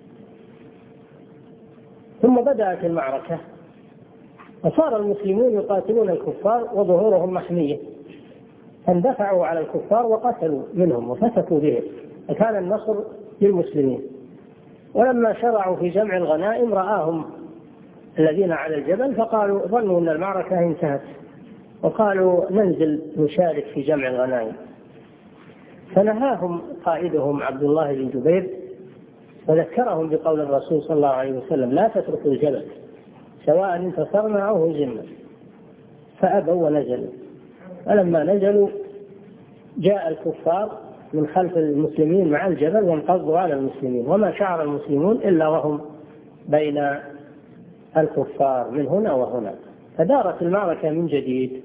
S1: ثم بدأت المعركة وصار المسلمون يقاتلون الكفار وظهورهم محمية، فاندفعوا على الكفار وقتلوا منهم وفتكوا بهم، فكان النصر للمسلمين. ولما شرعوا في جمع الغنائم رآهم الذين على الجبل فقالوا ظنوا أن المعركة انتهت، وقالوا ننزل نشارك في جمع الغنائم، فنهاهم قائدهم عبد الله بن جبير وذكرهم بقول الرسول صلى الله عليه وسلم: لا تتركوا الجبل سواء انتصرنا أو هزمنا، فأبوا ونزلوا. فلما نزلوا جاء الكفار من خلف المسلمين مع الجبل وانقضوا على المسلمين، وما شعر المسلمون إلا وهم بين الكفار من هنا وهنا، فدارت المعركة من جديد،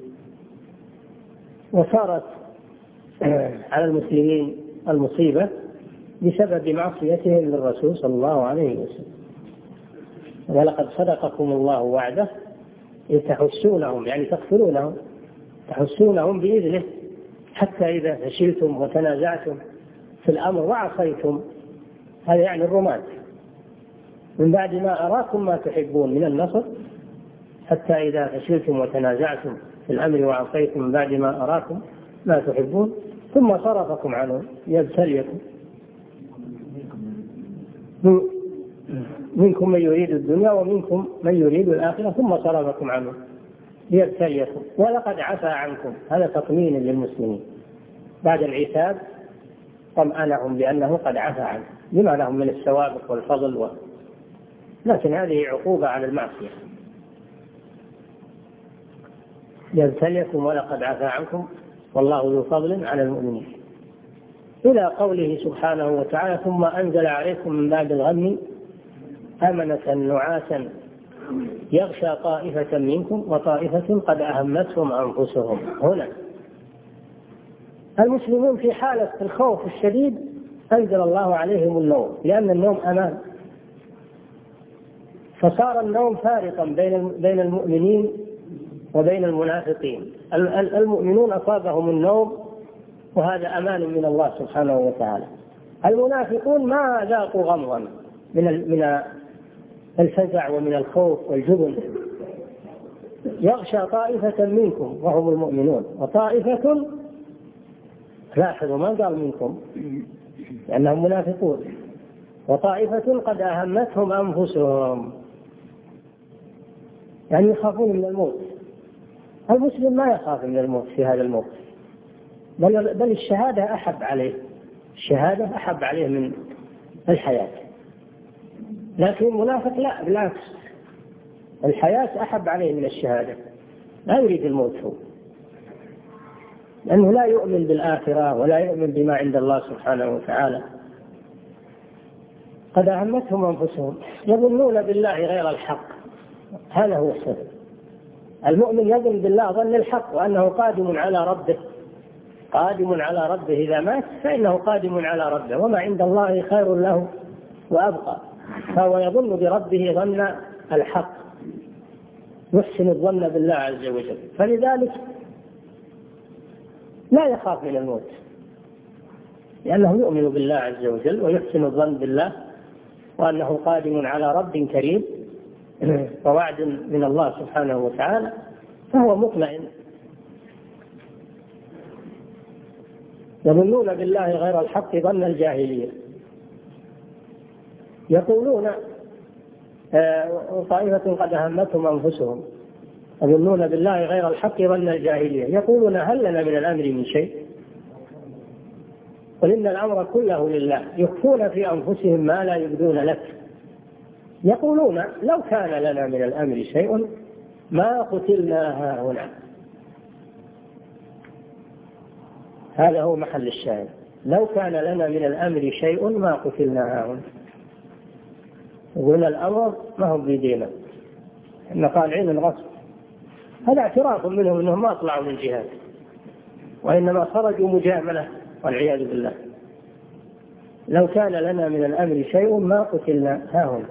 S1: وصارت على المسلمين المصيبة بسبب معصيتهم للرسول صلى الله عليه وسلم. ولقد صدقكم الله وعده إذ تحسونهم يعني تقتلونهم تحسونهم بإذنه حتى إذا فشلتم وتنازعتم في الأمر وعصيتم، هذا يعني الرماة، من بعد ما أراكم ما تحبون من النصر، حتى إذا فشلتم وتنازعتم في الأمر وعصيتم من بعد ما أراكم ما تحبون ثم صرفكم عنه ليبتليكم، منكم من يريد الدنيا ومنكم من يريد الآخرة ثم صرفكم عنه ليبتليكم ولقد عفا عنكم. هذا تطمين للمسلمين بعد العتاب، طمأنهم بأنه قد عفا عنه لما لهم من السوابق والفضل و... لكن هذه عقوبة على المعصية. يبتليكم ولقد عفا عنكم والله ذو فضل على المؤمنين، إلى قوله سبحانه وتعالى: ثم أنزل عليكم من بعد الغم أمنة نعاسا يغشى طائفة منكم وطائفة قد أهمتهم أنفسهم. هنا المسلمون في حالة الخوف الشديد أنزل الله عليهم النوم، لأن النوم أمان، فصار النوم فارقا بين بين المؤمنين وبين المنافقين. المؤمنون أصابهم النوم وهذا أمان من الله سبحانه وتعالى، المنافقون ما ذاقوا غمضا من من الفزع ومن الخوف والجبن. يغشى طائفة منكم وهم المؤمنون وطائفة، لاحظوا ما قال منكم لأنهم منافقون، وطائفة قد أهمتهم أنفسهم، يعني يخافون من الموت. المسلم ما يخاف من الموت في هذا الموت، بل, بل الشهادة أحب عليه، الشهادة أحب عليه من الحياة. لكن المنافق لا، بالعكس، الحياة أحب عليه من الشهادة، لا يريد الموت هو، لأنه لا يؤمن بالآخرة ولا يؤمن بما عند الله سبحانه وتعالى. قد أهمتهم أنفسهم يظنون بالله غير الحق، هذا هو السبب. المؤمن يظن بالله ظن الحق وأنه قادم على ربه، قادم على ربه إذا مات فإنه قادم على ربه، وما عند الله خير له وأبقى، فهو يظن بربه ظن الحق، يحسن الظن بالله عز وجل، فلذلك لا يخاف من الموت، لأنه يؤمن بالله عز وجل ويحسن الظن بالله وأنه قادم على رب كريم ووعد من الله سبحانه وتعالى، فهو مطمئن. يظنون بالله غير الحق ظن الجاهلية، يقولون طائفة قد أهمتهم أنفسهم يظنون بالله غير الحق ظن الجاهلية، يقولون هل لنا من الأمر من شيء؟ قل إن الأمر كله لله، يخفون في أنفسهم ما لا يبدون لك، يقولون لو كان لنا من الأمر شيء ما قتلنا هنا. هذا هو محل الشاهد، لو كان لنا من الأمر شيء ما قتلنا هنا. يقول الأمر ما هو بيدينا، إن طالعين الغصب، هذا اعتراف منهم أنهم ما طلعوا من الجهاد وإنما خرجوا مجاملة والعياذ بالله. لو كان لنا من الأمر شيء ما قتلنا هاهنا.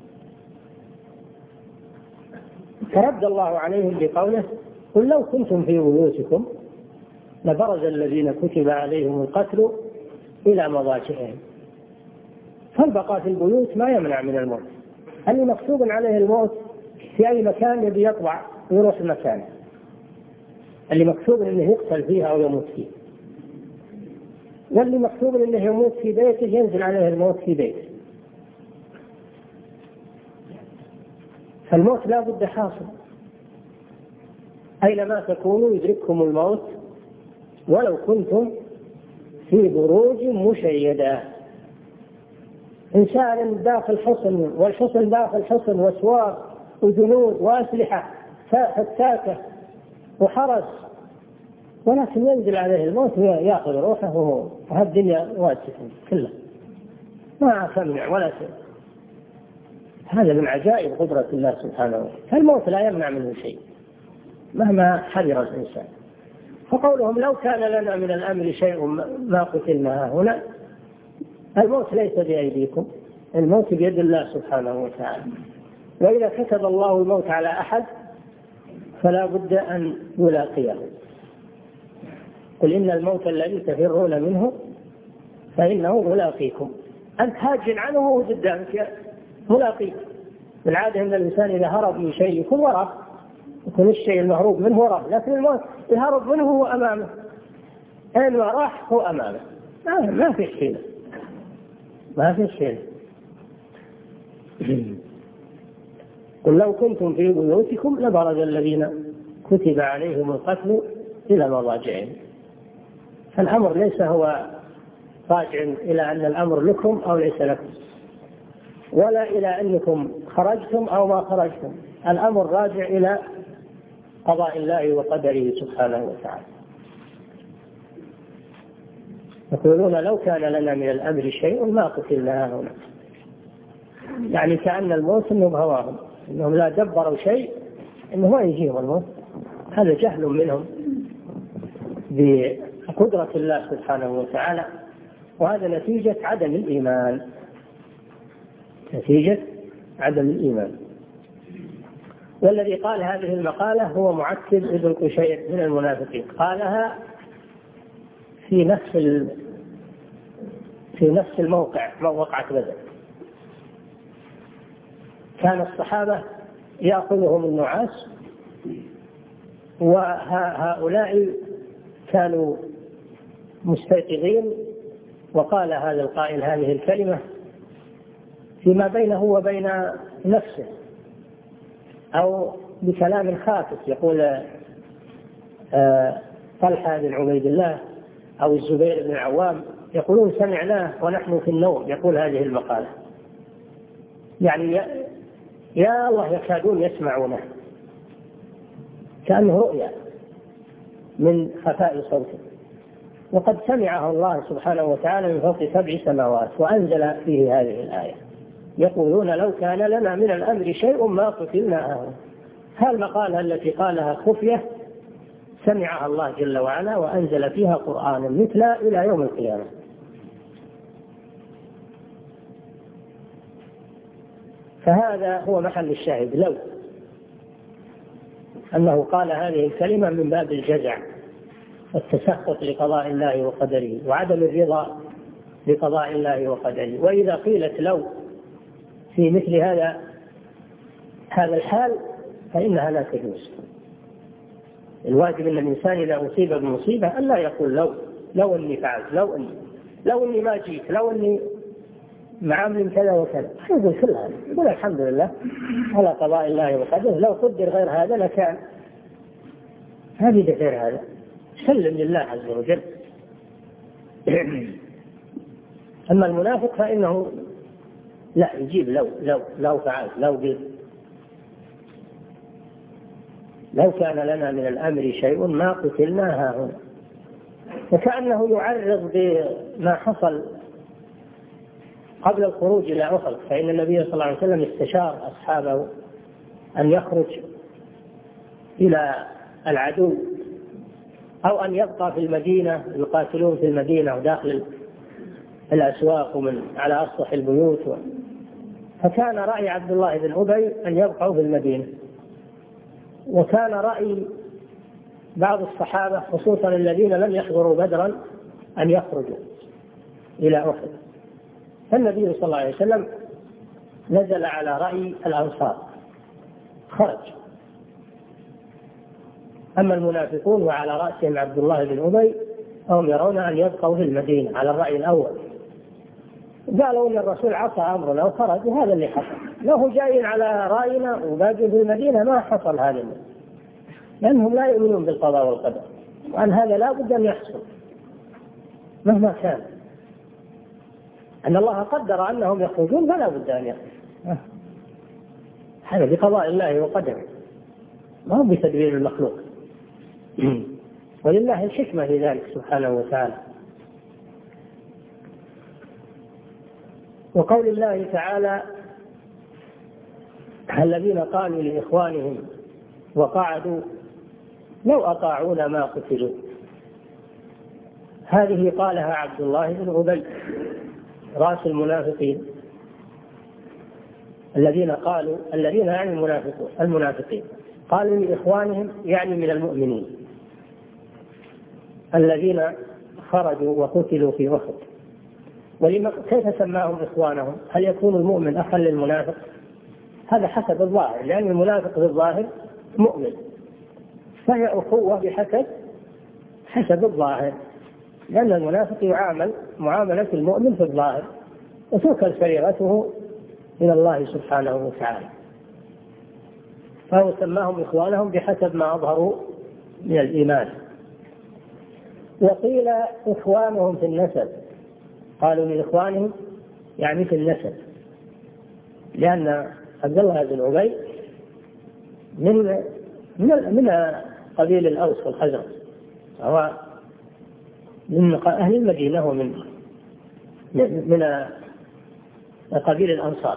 S1: فرد الله عليهم بقوله قل لو كنتم في بيوتكم لبرز الذين كتب عليهم القتل إلى مضاجعهم. فالبقاء في البيوت ما يمنع من الموت، اللي مكتوب عليه الموت في أي مكان يبي يطلع ويروح المكان اللي مكتوب انه يقتل فيه او يموت فيه، واللي مكتوب انه يموت في بيته ينزل عليه الموت في بيته. فالموت لا بد حاصل، اينما تكونوا يدرككم الموت ولو كنتم في بروج مشيدة. إنسان داخل حصن والحصن داخل حصن وسوار وجنود وأسلحة فتاكة وحرس، ولكن ينزل عليه الموت ويأخذ روحه وهذه الدنيا واجهة كلها ما تمنع ولا شيء. هذا من عجائب قدرة الله سبحانه وتعالى، فالموت لا يمنع منه شيء مهما حذر الإنسان. فقولهم لو كان لنا من الأمر شيء ما قتلنا هنا، الموت ليس بأيديكم، الموت بيد الله سبحانه وتعالى، وإذا كتب الله الموت على أحد فلا بد أن يلاقيه. قل إن الموت الذي تفرون منه فإنه ملاقيكم، أنت هاج عنه وهو قدامك ملاقيك. بالعادة أن الإنسان إذا هرب من شيء يكون وراء، يكون الشيء المهروب منه وراء، لكن الموت يهرب منه هو أمامه، أين راح هو أمامه، ما, ما في شيء ما في شيء. قل لو كنتم في بيوتكم لبرز الذين كتب عليهم القتل إلى مضاجعهم. فالأمر ليس هو راجع إلى أن الأمر لكم أو ليس لكم، ولا إلى أنكم خرجتم أو ما خرجتم، الأمر راجع إلى قضاء الله وقدره سبحانه وتعالى. يقولون لو كان لنا من الأمر شيء ما قتلنا هنا، يعني كأن الموت إنه بهواهم، إنهم لا دبروا شيء إنه ما يجيهم الموت. هذا جهل منهم بقدرة الله سبحانه وتعالى، وهذا نتيجة عدم الإيمان، نتيجة عدم الإيمان. والذي قال هذه المقالة هو معتب ابن قشير من المنافقين، قالها في نفس في نفس الموقع موقعة بدر. كان الصحابة يأخذهم النعاس، وهؤلاء كانوا مستيقظين، وقال هذا القائل هذه الكلمة فيما بينه وبين نفسه أو بكلام خافت، يقول آه طلحة بن عبيد الله أو الزبير بن العوام يقولون سمعناه ونحن في النوم يقول هذه المقالة، يعني يا, يا الله يكادون يسمعونه، كأنه رؤيا من خفاء صوته. وقد سمعه الله سبحانه وتعالى من فوق سبع سماوات وأنزل فيه هذه الآية، يقولون لو كان لنا من الأمر شيء ما قتلنا. هالمقالة التي قالها خفية سمعها الله جل وعلا وأنزل فيها قرآنا مثل إلى يوم القيامة. فهذا هو محل الشاهد، لو أنه قال هذه الكلمة من باب الجزع والتسخط لقضاء الله وقدره وعدم الرضا بقضاء الله وقدره. وإذا قيلت لو في مثل هذا هذا الحال فإنها لا تجوز. الواجب أن الإنسان إذا أصيب بمصيبة أن لا يقول لو لو أني فعلت، لو أني لو أني ما جيت، لو أني معامل كذا وكذا. يقول كل هذا، يقول الحمد لله على قضاء الله وقدره، لو قدر غير هذا لكان. هذه غير هذا، سلم لله عز وجل. أما المنافق فإنه لا يجيب لو لو لو فعلت، لو قلت، لو كان لنا من الأمر شيء ما قتلنا هاهنا. وكأنه يعرض بما حصل قبل الخروج إلى أحد، فإن النبي صلى الله عليه وسلم استشار أصحابه أن يخرج إلى العدو أو أن يبقى في المدينة يقاتلون في المدينة وداخل الأسواق ومن على أسطح البيوت. فكان رأي عبد الله بن أبي أن يبقوا في المدينة، وكان رأي بعض الصحابة خصوصا الذين لم يحضروا بدرا أن يخرجوا إلى أحد. فالنبي صلى الله عليه وسلم نزل على رأي الأنصار خرج. أما المنافقون وعلى رأسهم عبد الله بن أبي هم يرون أن يبقوا في المدينة على الرأي الأول. قالوا إن الرسول عصى أمرنا وخرج، وهذا اللي حصل. لو جايين على رأينا وباقي في المدينة ما حصل هذا، لأنهم لا يؤمنون بالقضاء والقدر، وأن هذا لا بد أن يحصل مهما كان. أن الله قدر أنهم يخرجون فلا بد أن يخرج، هذا بقضاء الله وقدره، ما هو بتدبير المخلوق. ولله الحكمة في ذلك سبحانه وتعالى. وقول الله تعالى الذين قالوا لإخوانهم وقعدوا لو أطاعونا ما قتلوا، هذه قالها عبد الله بن أبي رأس المنافقين، الذين قالوا الذين يعني المنافقون المنافقين قالوا لإخوانهم يعني من المؤمنين الذين خرجوا وقتلوا في أحد. ولما كيف سماهم إخوانهم؟ هل يكون المؤمن أخا للمنافق؟ هذا حسب الظاهر، لأن المنافق في الظاهر مؤمن، فهي أخوة بحسب حسب الظاهر، لأن المنافق يعامل معاملة المؤمن في الظاهر وتوكل سريرته إلى الله سبحانه وتعالى. فهو سماهم إخوانهم بحسب ما أظهروا من الإيمان. وقيل إخوانهم في النسب، قالوا لإخوانهم يعني في النسب، لأن عبد الله بن أبي من من من قبيل الأوس والخزرج، هو من أهل المدينة ومن من قبيل الأنصار،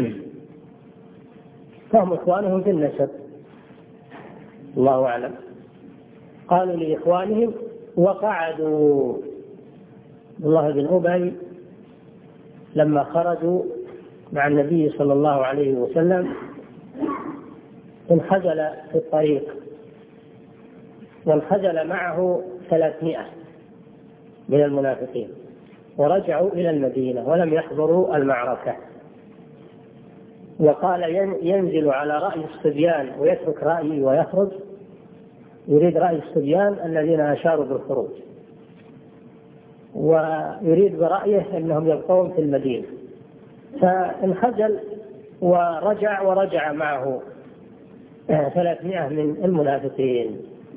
S1: فهم إخوانهم في النسب، الله أعلم. قالوا لإخوانهم وقعدوا. الله بن أبي لما خرجوا مع النبي صلى الله عليه وسلم انخزل في الطريق، وانخزل معه ثلاثمائة من المنافقين، ورجعوا إلى المدينة ولم يحضروا المعركة. وقال ينزل على رأي الصبيان ويترك رأيي ويخرج، يريد رأي الصبيان الذين أشاروا بالخروج، ويريد برأيه أنهم يبقون في المدينة. فانخجل ورجع ورجع معه ثلاثمائة من المنافقين،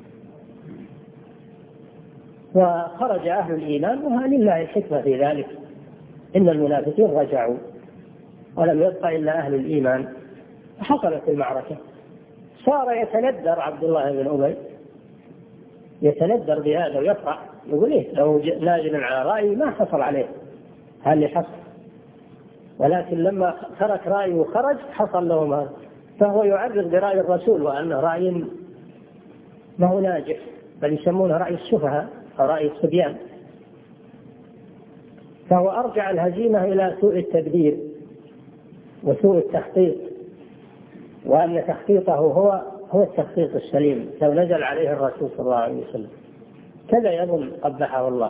S1: وخرج أهل الإيمان، ولله الحكمة في ذلك، إن المنافقين رجعوا ولم يبقى إلا أهل الإيمان. حصلت المعركة، صار يتندر عبد الله بن أبي، يتندر بهذا ويفرح، يقول إيه لو نازل على رأي ما حصل عليه هذا اللي حصل، ولكن لما ترك رأيه وخرج حصل له هذا. فهو يعرض برأي الرسول وأنه رأي ما هو ناجح، بل يسمونه رأي السفهاء أو رأي الصبيان. فهو أرجع الهزيمة إلى سوء التدبير وسوء التخطيط، وأن تخطيطه هو هو التخطيط السليم لو نزل عليه الرسول صلى الله عليه وسلم. كذا يظن قبحه الله.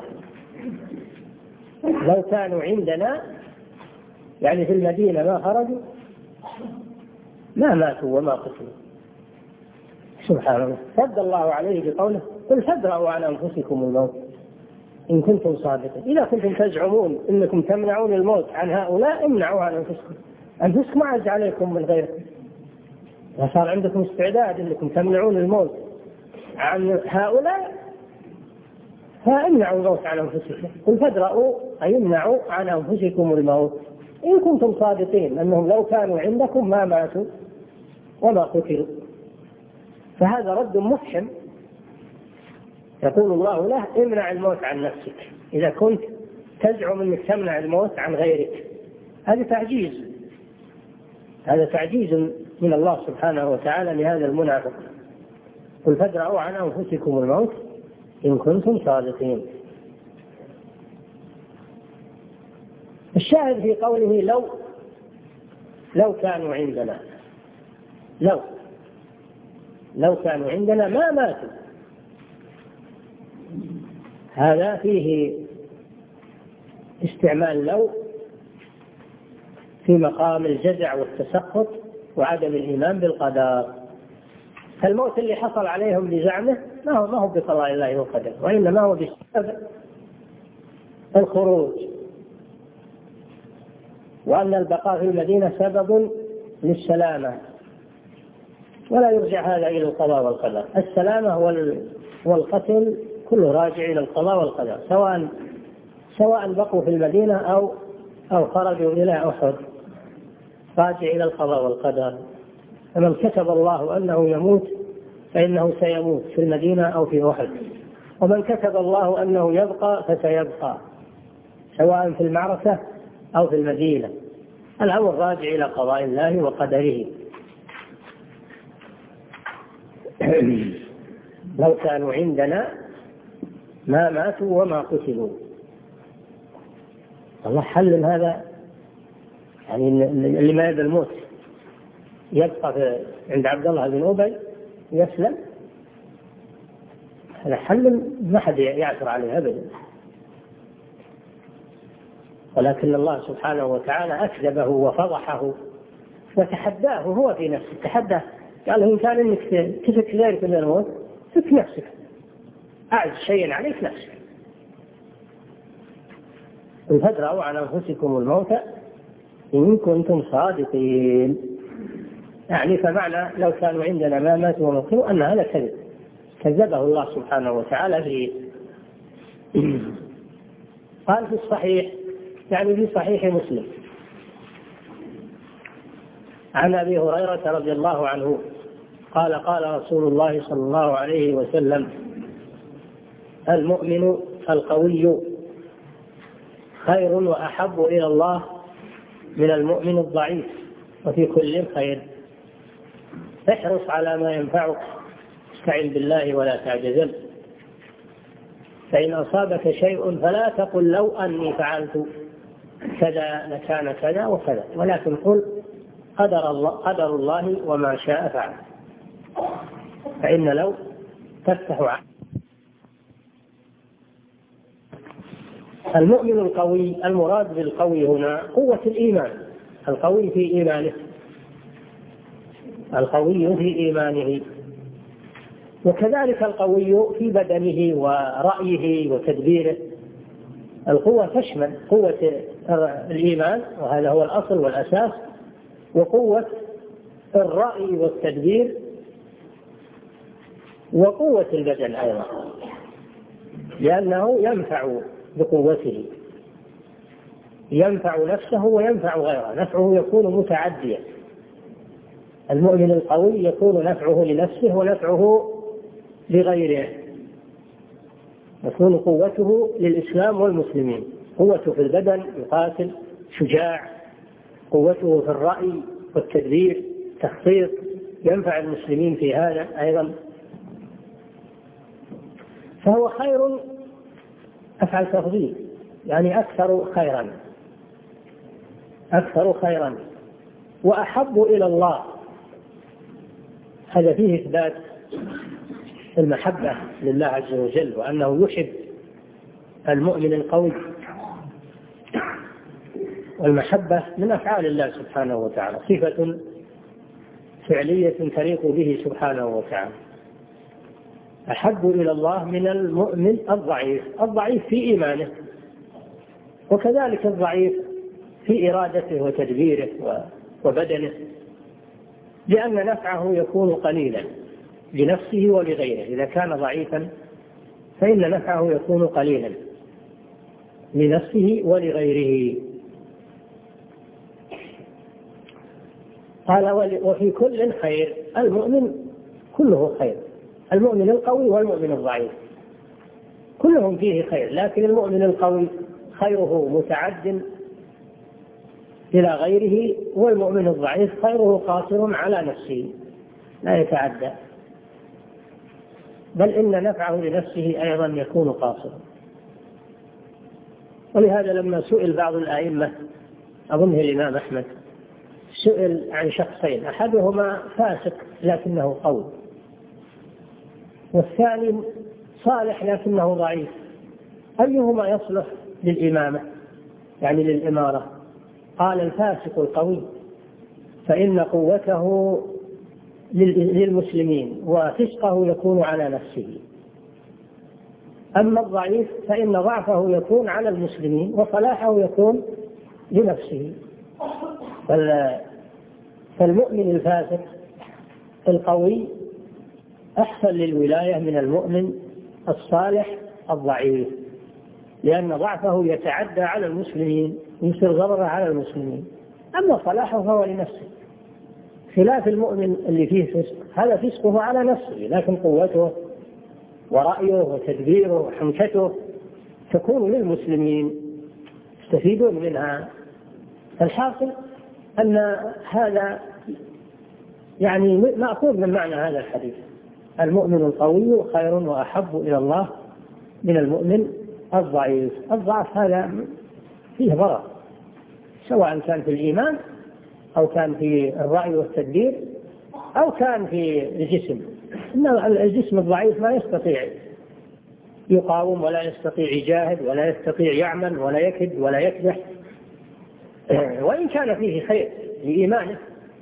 S1: لو كانوا عندنا يعني في المدينة ما خرجوا ما ماتوا وما قتلوا. سبحان الله. رد الله عليه بقوله قل فادرأوا عن أنفسكم الموت إن كنتم صادقين. إذا كنتم تزعمون إنكم تمنعون الموت عن هؤلاء امنعوا عن أنفسكم، أنفسكم أعز عليكم من غيركم. وصار عندكم استعداد إنكم تمنعون الموت عن هؤلاء، فامنعوا الموت عن أنفسكم. قل فادرأوا أي امنعوا عن أنفسكم الموت إن كنتم صادقين أنهم لو كانوا عندكم ما ماتوا وما قتلوا. فهذا رد مفحم، يقول الله له امنع الموت عن نفسك إذا كنت تزعم أنك تمنع الموت عن غيرك. هذا تعجيز، هذا تعجيز من الله سبحانه وتعالى لهذا المنافق. قل فادرأوا عن أنفسكم الموت إن كنتم صادقين. الشاهد في قوله لو لو كانوا عندنا، لو لو كانوا عندنا ما ماتوا، هذا فيه استعمال لو في مقام الجزع والتسخط وعدم الإيمان بالقدر. فالموت اللي حصل عليهم بزعمه ما هو ما هو بقضاء الله وقدره، وإنما هو بسبب الخروج، وأن البقاء في المدينة سبب للسلامة، ولا يرجع هذا إلى القضاء والقدر. السلامة والقتل كله راجع إلى القضاء والقدر، سواء سواء بقوا في المدينة أو أو خرجوا إلى أحد، راجع إلى القضاء والقدر. فمن كتب الله أنه يموت فإنه سيموت في المدينة أو في أحد، ومن كتب الله أنه يبقى فسيبقى سواء في المعركة أو في المدينة. الأمر راجع إلى قضاء الله وقدره. لو كانوا عندنا ما ماتوا وما قتلوا. الله حل هذا، يعني اللي ما يدري الموت يبقى عند عبد الله بن أبي يسلم، هذا حل ما حد يعثر عليه أبدا. ولكن الله سبحانه وتعالى أكذبه وفضحه وتحداه هو في نفسه، تحداه قال إن كان إنك تفك ذلك من الموت فك نفسك، أعز شيء عليك نفسك. قل فادرأوا عن أنفسكم الموت إن كنتم صادقين. يعني فمعنى لو كانوا عندنا ما ماتوا وما قتلوا أن هذا كذب، كذبه الله سبحانه وتعالى به. قال في الصحيح، يعني في صحيح مسلم، عن أبي هريرة رضي الله عنه قال قال رسول الله صلى الله عليه وسلم المؤمن القوي خير وأحب إلى الله من المؤمن الضعيف، وفي كل خير. احرص على ما ينفعك، استعن بالله ولا تعجزن، فإن أصابك شيء فلا تقل لو أني فعلت كذا لكان كذا وكذا، ولكن قل قدر الله, قدر الله وما شاء فعل. فإن لو تفتح المؤمن القوي المراد بالقوي هنا قوة الإيمان، القوي في إيمانه، القوي في إيمانه، وكذلك القوي في بدنه ورأيه وتدبيره. القوة تشمل قوة الإيمان وهذا هو الأصل والأساس، وقوة الرأي والتدبير، وقوة البدن أيضا، لأنه ينفع بقوته، ينفع نفسه وينفع غيره، نفعه يكون متعديا. المؤمن القوي يكون نفعه لنفسه ونفعه لغيره، يكون قوته للإسلام والمسلمين، قوته في البدن يقاتل شجاع، قوته في الرأي والتدبير تخطيط ينفع المسلمين في هذا أيضا. فهو خير، أفعل تفضيل يعني أكثر خيرا، أكثر خيرا وأحب إلى الله. هذا فيه إثبات المحبة لله عز وجل، وأنه يحب المؤمن القوي، والمحبة من أفعال الله سبحانه وتعالى، صفة فعلية تليق به سبحانه وتعالى. أحب إلى الله من المؤمن الضعيف، الضعيف في إيمانه، وكذلك الضعيف في إرادته وتدبيره وبدنه، لأن نفعه يكون قليلا لنفسه ولغيره. إذا كان ضعيفا فإن نفعه يكون قليلا لنفسه ولغيره. قال وفي كل خير، المؤمن كله خير، المؤمن القوي والمؤمن الضعيف كلهم فيه خير، لكن المؤمن القوي خيره متعد إلى غيره، والمؤمن الضعيف خيره قاصر على نفسه لا يتعدى، بل إن نفعه لنفسه أيضا يكون قاصرا. ولهذا لما سئل بعض الأئمة، أظنه الإمام أحمد، سئل عن شخصين، أحدهما فاسق لكنه قوي، والثاني صالح لكنه ضعيف، أيهما يصلح للإمامة يعني للإمارة؟ قال الفاسق القوي، فإن قوته للمسلمين وفسقه يكون على نفسه، أما الضعيف فإن ضعفه يكون على المسلمين وصلاحه يكون لنفسه. فالمؤمن الفاسق القوي أحسن للولاية من المؤمن الصالح الضعيف، لأن ضعفه يتعدى على المسلمين ويصير ضرر على المسلمين، أما صلاحه فهو لنفسه، خلاف المؤمن اللي فيه فسق، هذا فسقه على نفسه، لكن قوته ورأيه وتدبيره وحنكته تكون للمسلمين يستفيدون منها. الحاصل أن هذا يعني مأخوذ من معنى هذا الحديث، المؤمن القوي خير وأحب إلى الله من المؤمن الضعيف. الضعف هذا فيه ضرر، سواء كان في الإيمان أو كان في الرأي والتدبير أو كان في الجسم. إن الجسم الضعيف ما يستطيع يقاوم ولا يستطيع يجاهد ولا يستطيع يعمل ولا يكد ولا يكدح، وإن كان فيه خير لإيمانه،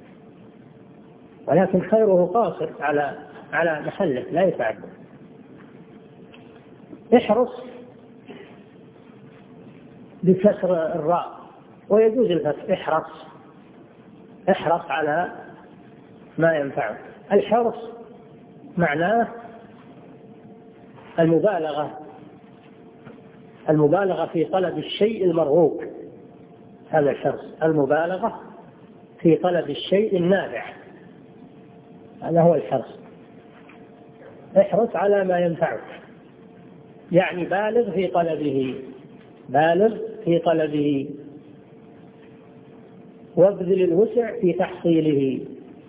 S1: ولكن خيره قاصر على على محله لا يتعدى. احرص بكسر الراء ويجوز الفتح، احرص، احرص على ما ينفعك. الحرص معناه المبالغة، المبالغة في طلب الشيء المرغوب، هذا الحرص، المبالغة في طلب الشيء النافع، هذا هو الحرص. احرص على ما ينفعك، يعني بالغ في طلبه، بالغ في طلبه، وابذل الوسع في تحصيله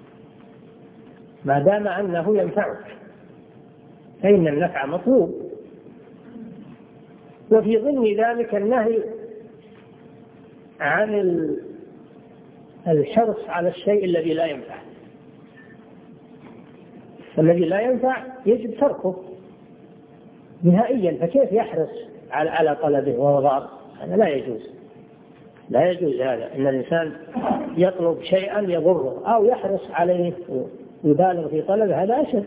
S1: ما دام أنه ينفعك، فإن النفع مطلوب. وفي ضمن ذلك النهي عن الحرص على الشيء الذي لا ينفع، الذي لا ينفع يجب تركه نهائيا، فكيف يحرص على طلبه وهو ضار؟ هذا لا يجوز، لا يجوز هذا، إن الإنسان يطلب شيئا يضره أو يحرص عليه ويبالغ في طلبه، هذا أشد.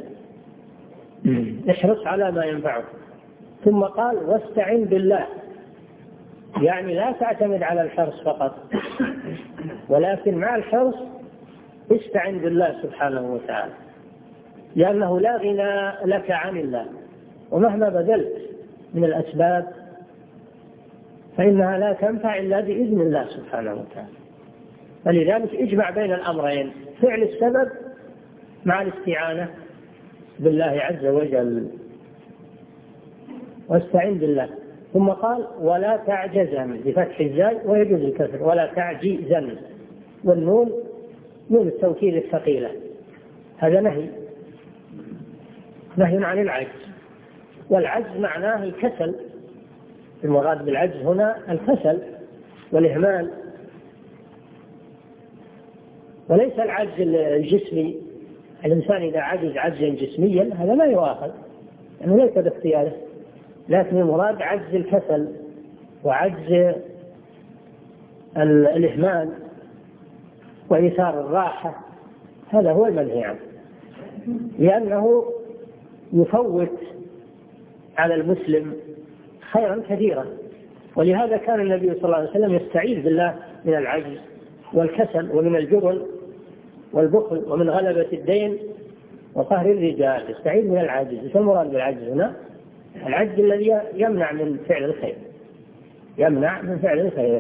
S1: احرص على ما ينفعك. ثم قال واستعن بالله، يعني لا تعتمد على الحرص فقط، ولكن مع الحرص استعن بالله سبحانه وتعالى، لأنه لا غنى لك عن الله، ومهما بذلت من الأسباب فإنها لا تنفع إلا بإذن الله سبحانه وتعالى. فلذلك اجمع بين الأمرين، فعل السبب مع الاستعانة بالله عز وجل. واستعن بالله. ثم قال ولا تعجزا بفتح الزاي ويجوز الكسر، ولا تعجيزا، والنون نون التوكيد الثقيلة، هذا نهي، نهي عن العجز، والعجز معناه الكسل، المراد بالعجز هنا الكسل والإهمال، وليس العجز الجسمي. الإنسان إذا عجز عجزا جسميا هذا لا يؤاخذ، لأنه يعني ليس باختياره، لكن المراد عجز الكسل وعجز الإهمال وإيثار الراحة، هذا هو المنهي عنه، لأنه يفوت على المسلم خيرا كثيرا. ولهذا كان النبي صلى الله عليه وسلم يستعيذ بالله من العجز والكسل ومن الجبن والبخل ومن غلبة الدين وقهر الرجال، يستعيذ من العجز. فالمراد بالعجز هنا العجز الذي يمنع من فعل الخير، يمنع من فعل الخير.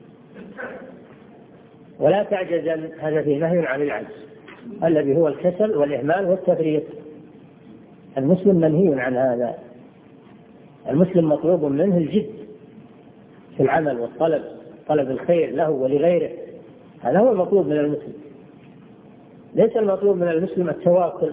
S1: ولا تعجزا، هذا فيه نهي عن العجز الذي هو الكسل والإهمال والتفريط. المسلم منهي عن هذا، المسلم مطلوب منه الجد في العمل والطلب، طلب الخير له ولغيره، هذا هو المطلوب من المسلم. ليس المطلوب من المسلم التواكل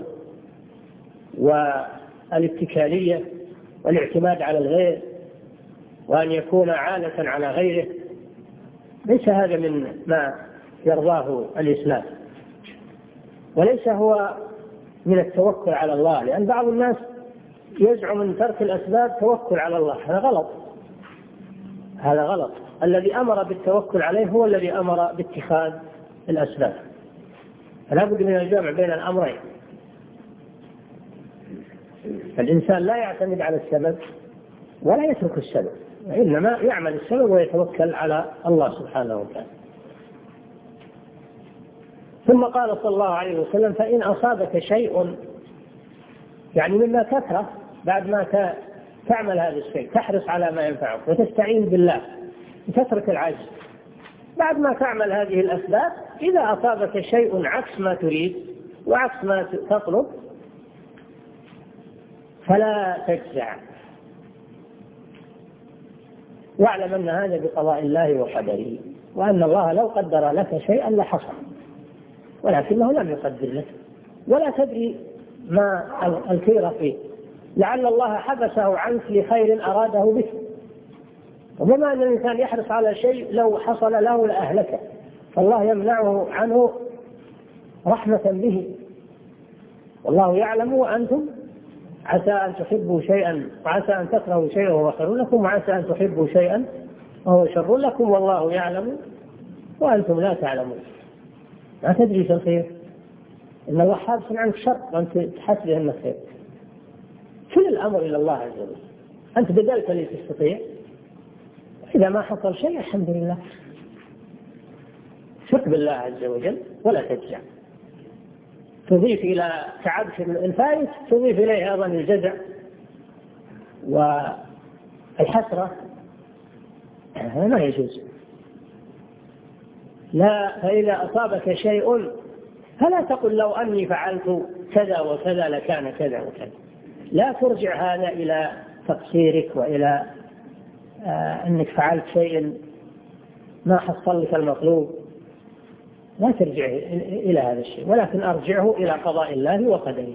S1: والاتكالية والاعتماد على الغير وأن يكون عالة على غيره، ليس هذا من ما يرضاه الإسلام، وليس هو من التوكل على الله، لأن بعض الناس يزعم من ترك الأسباب توكل على الله، هذا غلط، هذا غلط. الذي أمر بالتوكل عليه هو الذي أمر باتخاذ الأسباب، فلا بد من الجمع بين الأمرين. الإنسان لا يعتمد على السبب ولا يترك السبب، إنما يعمل السبب ويتوكل على الله سبحانه وتعالى. ثم قال صلى الله عليه وسلم فإن أصابك شيء، يعني مما تكره، بعد ما تعمل هذا الشيء تحرص على ما ينفعك وتستعين بالله وتترك العجز، بعد ما تعمل هذه الأسباب إذا أصابك شيء عكس ما تريد وعكس ما تطلب فلا تجزع، واعلم أن هذا بقضاء الله وقدره، وأن الله لو قدر لك شيئا لحصل، ولكنه لم يقدر لك، ولا تدري ما الخير فيه، لعل الله حبسه عنك لخير أراده بك. وبما أن الإنسان يحرص على شيء لو حصل له لأهلكه، فالله يمنعه عنه رحمة به. والله يعلم وأنتم، عسى أن تحبوا شيئا وعسى أن تكرهوا شيئا وهو خير لكم، وعسى أن تحبوا شيئا وهو شر لكم، والله يعلم وأنتم لا تعلمون. ما تدري في الخير، إن الله حابس عنك شر وأنت تحسب أنه خير. كل الأمر إلى الله عز وجل، أنت بذلك اللي تستطيع، إذا ما حصل شيء الحمد لله، ثق بالله عز وجل ولا تجزع. تضيف إلى تعبك الفائت تضيف إليه أيضا الجزع والحسرة، هذا ما يجوز. لا، فإذا أصابك شيء فلا تقل لو أني فعلت كذا وكذا لكان كذا وكذا، لا ترجع هذا إلى تقصيرك وإلى آه أنك فعلت شيء ما حصل لك المطلوب، لا ترجع إلى هذا الشيء، ولكن أرجعه إلى قضاء الله وقدره.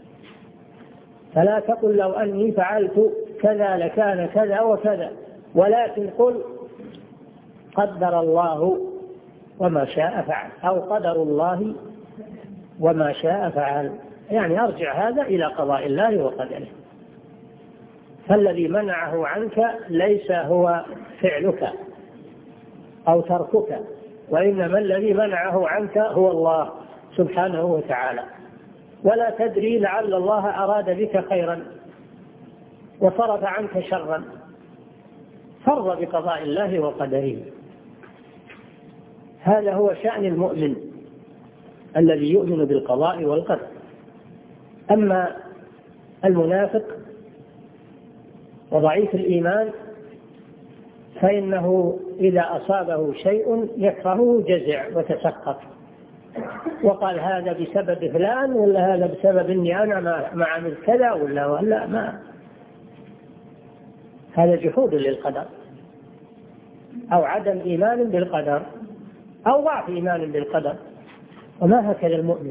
S1: فلا تقل لو أني فعلت كذا لكان كذا وكذا، ولكن قل قدر الله وما شاء فعل، أو قدر الله وما شاء فعل، يعني أرجع هذا إلى قضاء الله وقدره. فالذي منعه عنك ليس هو فعلك أو تركك، وإنما الذي منعه عنك هو الله سبحانه وتعالى. ولا تدري لعل الله أراد بك خيرا وصرف عنك شرا. فر بقضاء الله وقدره. هذا هو شأن المؤمن الذي يؤمن بالقضاء والقدر. أما المنافق وضعيف الإيمان فإنه إذا أصابه شيء يكرهه جزع وتسخط وقال هذا بسبب فلان ولا هذا بسبب إني أنا ما عملت كذا ولا ولا ما. هذا جحود للقدر أو عدم إيمان بالقدر أو ضعف إيمان بالقدر. وما هكذا المؤمن.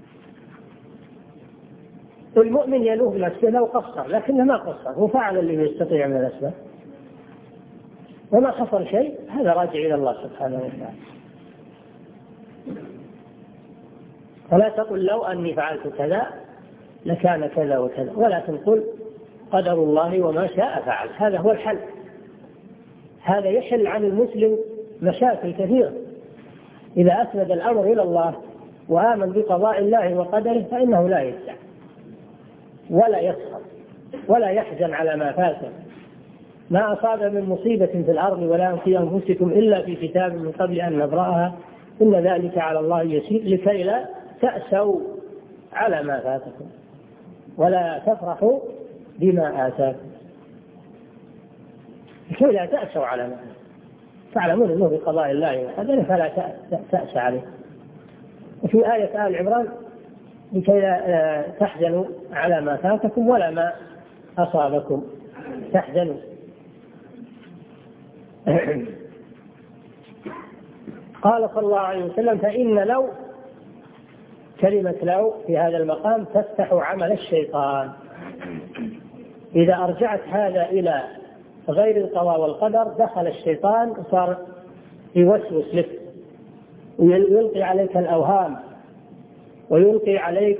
S1: المؤمن يلوم نفسه لو قصر، لكنه ما قصر، وفعل اللي يستطيع من الأسباب وما حصل شيء. هذا راجع إلى الله سبحانه وتعالى. فلا تقل لو أني فعلت كذا لكان كذا وكذا، ولكن قل قدر الله وما شاء فعل. هذا هو الحل. هذا يحل عن المسلم مشاكل كثيرة. إذا أسند الأمر إلى الله وآمن بقضاء الله وقدره فإنه لا يجزع ولا يسخط ولا يحزن على ما فاته. ما أصاب من مصيبة في الأرض ولا في أنفسكم إلا في كتاب من قبل أن نبرأها إن ذلك على الله يسير لكي لا تأسوا على ما فاتكم ولا تفرحوا بما آتاكم، لكي لا تأسوا على ما فاتكم. تعلمون أنه بقضاء الله وقدره فلا تأس عليه. وفي آية آل عمران لكي لا تحزنوا على ما فاتكم ولا ما أصابكم تحزنوا. قال صلى الله عليه وسلم فإن لو كلمة لو في هذا المقام تفتح عمل الشيطان. إذا أرجعت هذا إلى غير القضاء والقدر دخل الشيطان وصار يوسوس لك ويلقي عليك الأوهام ويلقي عليك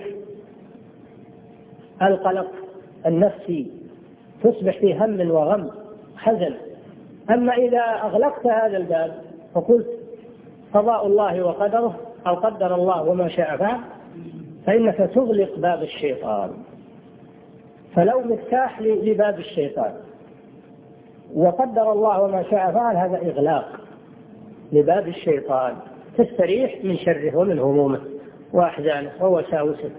S1: القلق النفسي، تصبح في هم وغم حزن. أما إذا أغلقت هذا الباب فقلت قضاء الله وقدره أو قدر الله وما شاء فعل فإنك تغلق باب الشيطان. فلو مفتاح لباب الشيطان وقدر الله وما شاء فعل هذا إغلاق لباب الشيطان، تستريح من شره ومن همومه وأحزانه ووساوسه.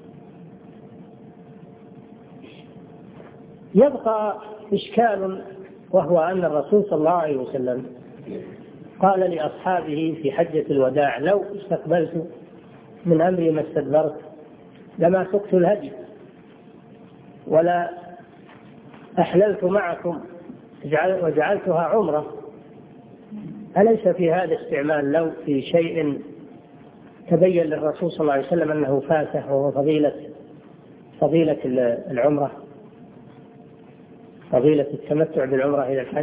S1: يبقى إشكال، وهو أن الرسول صلى الله عليه وسلم قال لأصحابه في حجة الوداع لو استقبلت من أمري ما استدبرت لما سقت الهدي ولا أحللت معكم وجعلتها عمرة. أليس في هذا استعمال لو في شيء تبين للرسول صلى الله عليه وسلم أنه فاته وهو فضيلة فضيلة العمرة، فضيلة التمتع بالعمرة إلى الحج؟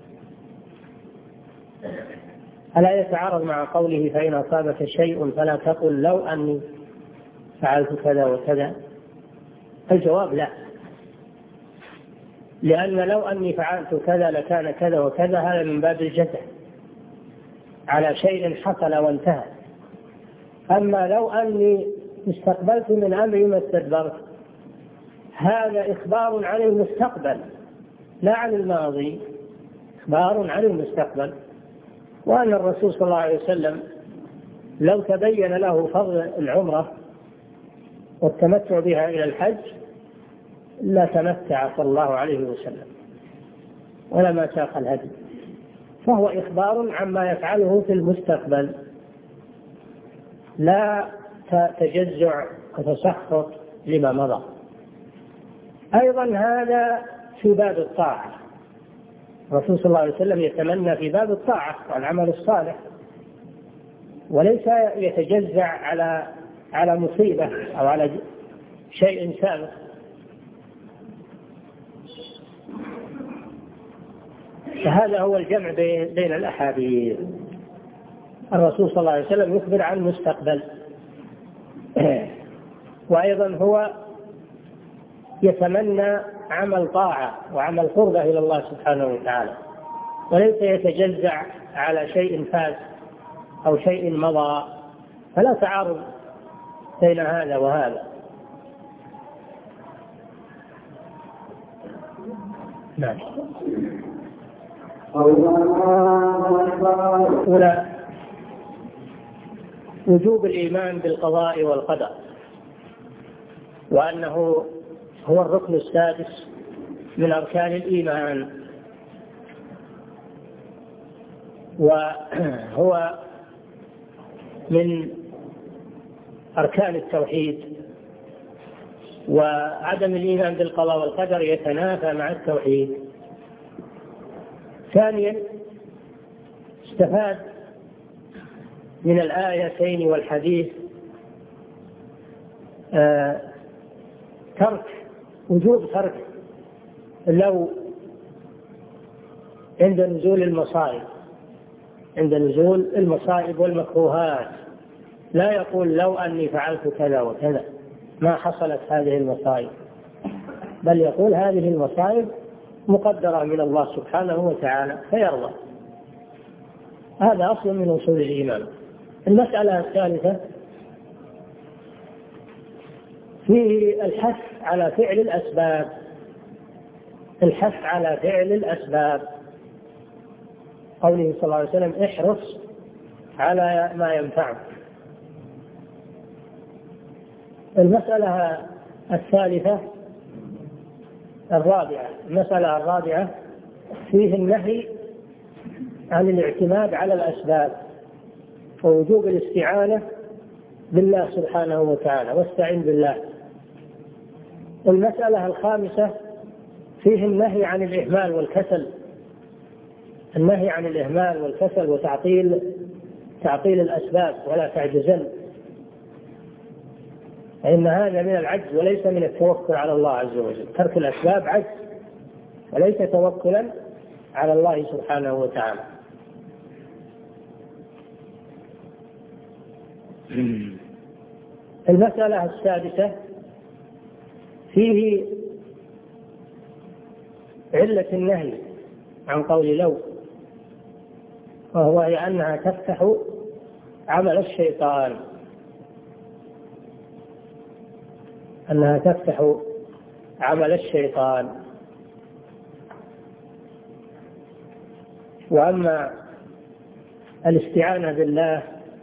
S1: ألا يتعارض مع قوله فإن أصابك شيء فلا تقل لو أني فعلت كذا وكذا؟ الجواب لا، لأن لو أني فعلت كذا لكان كذا وكذا هذا من باب الجزع على شيء حصل وانتهى. أما لو أني استقبلت من أمري ما استدبرت هذا إخبار عن المستقبل لا عن الماضي، إخبار عن المستقبل. وأن الرسول صلى الله عليه وسلم لو تبين له فضل العمرة والتمتع بها إلى الحج لا تمتع صلى الله عليه وسلم ولما ساق الهدي، فهو إخبار عما يفعله في المستقبل لا تجزع وتسخط لما مضى. أيضا هذا في باب الطاعة، الرسول صلى الله عليه وسلم يتمنى في باب الطاعة والعمل الصالح وليس يتجزع على على مصيبة أو على شيء سابق. فهذا هو الجمع بين الأحاديث. الرسول صلى الله عليه وسلم يخبر عن المستقبل، وأيضا هو يتمنى عمل طاعة وعمل قربة إلى الله سبحانه وتعالى، وليس يتجزع على شيء فات أو شيء مضى، فلا تعارض بين هذا وهذا. نعم. هنا وجوب الإيمان بالقضاء والقدر، وأنه هو الركن السادس من أركان الإيمان، وهو من أركان التوحيد، وعدم الإيمان بالقضاء والقدر يتنافى مع التوحيد. ثانيا، استفاد من الآيتين والحديث آه ترك وجوب ترك لو عند نزول المصائب عند نزول المصائب والمكروهات، لا يقول لو أني فعلت كذا وكذا ما حصلت هذه المصائب، بل يقول هذه المصائب مقدرة من الله سبحانه وتعالى فيرضى. هذا أصل من أصول الإيمان. المسألة الثالثة فيه الحث على فعل الأسباب الحث على فعل الأسباب قوله صلى الله عليه وسلم احرص على ما ينفعك. المسألة الثالثة الرابعة المسألة الرابعة فيه النهي عن الاعتماد على الأسباب ووجوب الاستعانة بالله سبحانه وتعالى، واستعن بالله. المسألة الخامسة فيه النهي عن الإهمال والكسل النهي عن الإهمال والكسل وتعطيل تعطيل الأسباب، ولا تعجزن، فإن هذا من العجز وليس من التوكل على الله عز وجل. ترك الأسباب عجز وليس توكلا على الله سبحانه وتعالى. المسألة السادسة فيه علة النهي عن قول لو، وهو أنها تفتح عمل الشيطان أنها تفتح عمل الشيطان. وأما الاستعانة بالله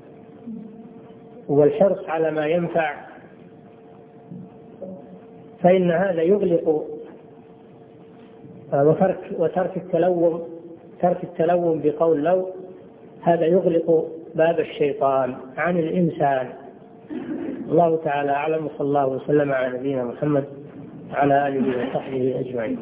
S1: والحرص على ما ينفع فإن هذا يغلق وترك, وترك التلوم ترك التلوم بقول لو، هذا يغلق باب الشيطان عن الإنسان. الله تعالى أعلم، وصلى الله وسلم على نبينا محمد وعلى آله وصحبه أجمعين.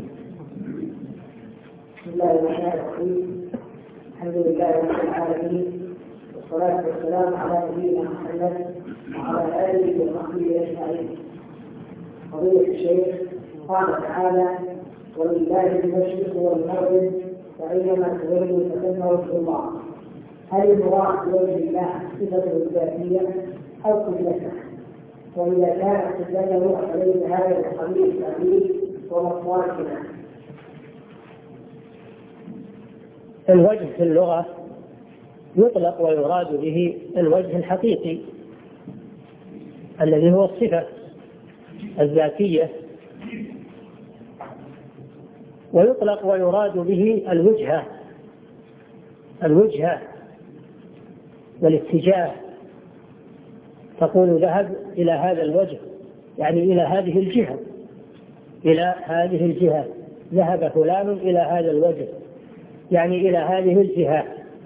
S2: بسم الله الرحمن الرحيم. الحمد لله رب العالمين، والصلاة والسلام على نبينا محمد وعلى آله وصحبه أجمعين. فضيلة الشيخ، قال تعالى ولله المشرق والمغرب فأينما تولوا فثم وجه الله. هل المراد بوجه الله صفته الذاتية أو قبلته؟ وإذا كانت قبلته فليس هذا الحديث الأبي ومصواتنا.
S1: الوجه في اللغة يطلق ويراد به الوجه الحقيقي الذي هو الصفة الذاتية، ويطلق ويراد به الوجهة الوجهة والاتجاه. تقول ذهب إلى هذا الوجه، يعني إلى هذه الجهة إلى هذه الجهة ذهب فلان إلى هذا الوجه، يعني إلى هذه الجهة.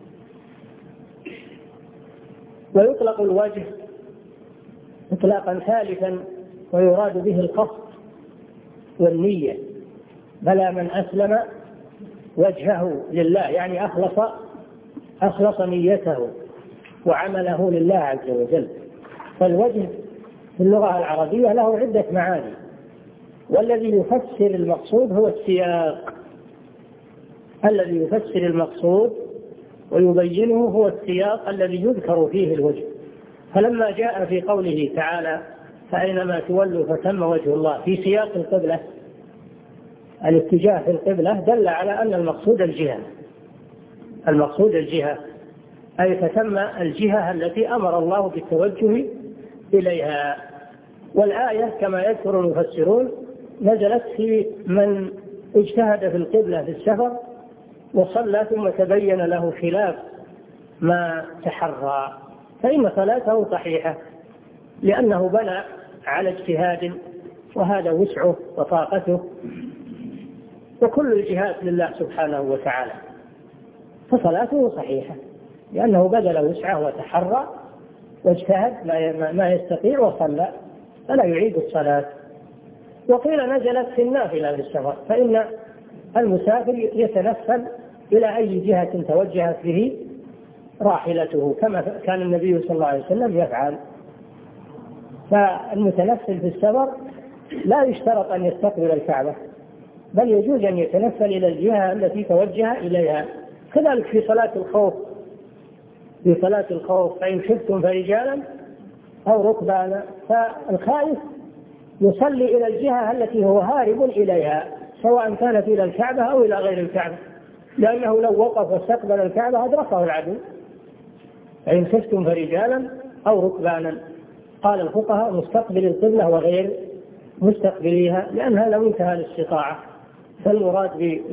S1: ويطلق الوجه إطلاقا ثالثا ويراد به القصد والنية. بلى من أسلم وجهه لله، يعني أخلص أخلص نيته وعمله لله عز وجل. فالوجه في اللغة العربية له عدة معاني، والذي يفسر المقصود هو السياق الذي يفسر المقصود ويبينه هو السياق الذي يذكر فيه الوجه. فلما جاء في قوله تعالى فأينما تولوا فثم وجه الله في سياق القبلة، الاتجاه في القبلة دل على أن المقصود الجهة، المقصود الجهة، أي فتم الجهة التي أمر الله بالتوجه إليها. والآية كما يذكر المفسرون نزلت في من اجتهد في القبلة في السفر وصلى ثم تبين له خلاف ما تحرى، فإن صلاته صحيحة لأنه بنى على اجتهاد، وهذا وسعه وطاقته، وكل الجهات لله سبحانه وتعالى، فصلاته صحيحة لأنه بذل وسعه وتحرى واجتهد ما يستطيع وصلى، فلا يعيد الصلاة. وقيل نزلت في النافلة في السفر، فإن المسافر يتنفل إلى أي جهة توجهت به راحلته كما كان النبي صلى الله عليه وسلم يفعل. فالمتنفل في السفر لا يشترط أن يستقبل الكعبة، بل يجوز أن يتنفل إلى الجهة التي توجه إليها. كذلك في صلاة الخوف، في صلاة الخوف فإن خفتم فرجالا أو ركبانا، فالخائف يصلي إلى الجهة التي هو هارب إليها سواء كانت إلى الكعبة أو إلى غير الكعبة، لأنه لو وقف واستقبل الكعبة أدركه العدو. فإن خفتم فرجالا أو ركبانا، قال الفقهاء مستقبل القبلة وغير مستقبليها، لأنها لو انتهى الاستطاعة. فالمراد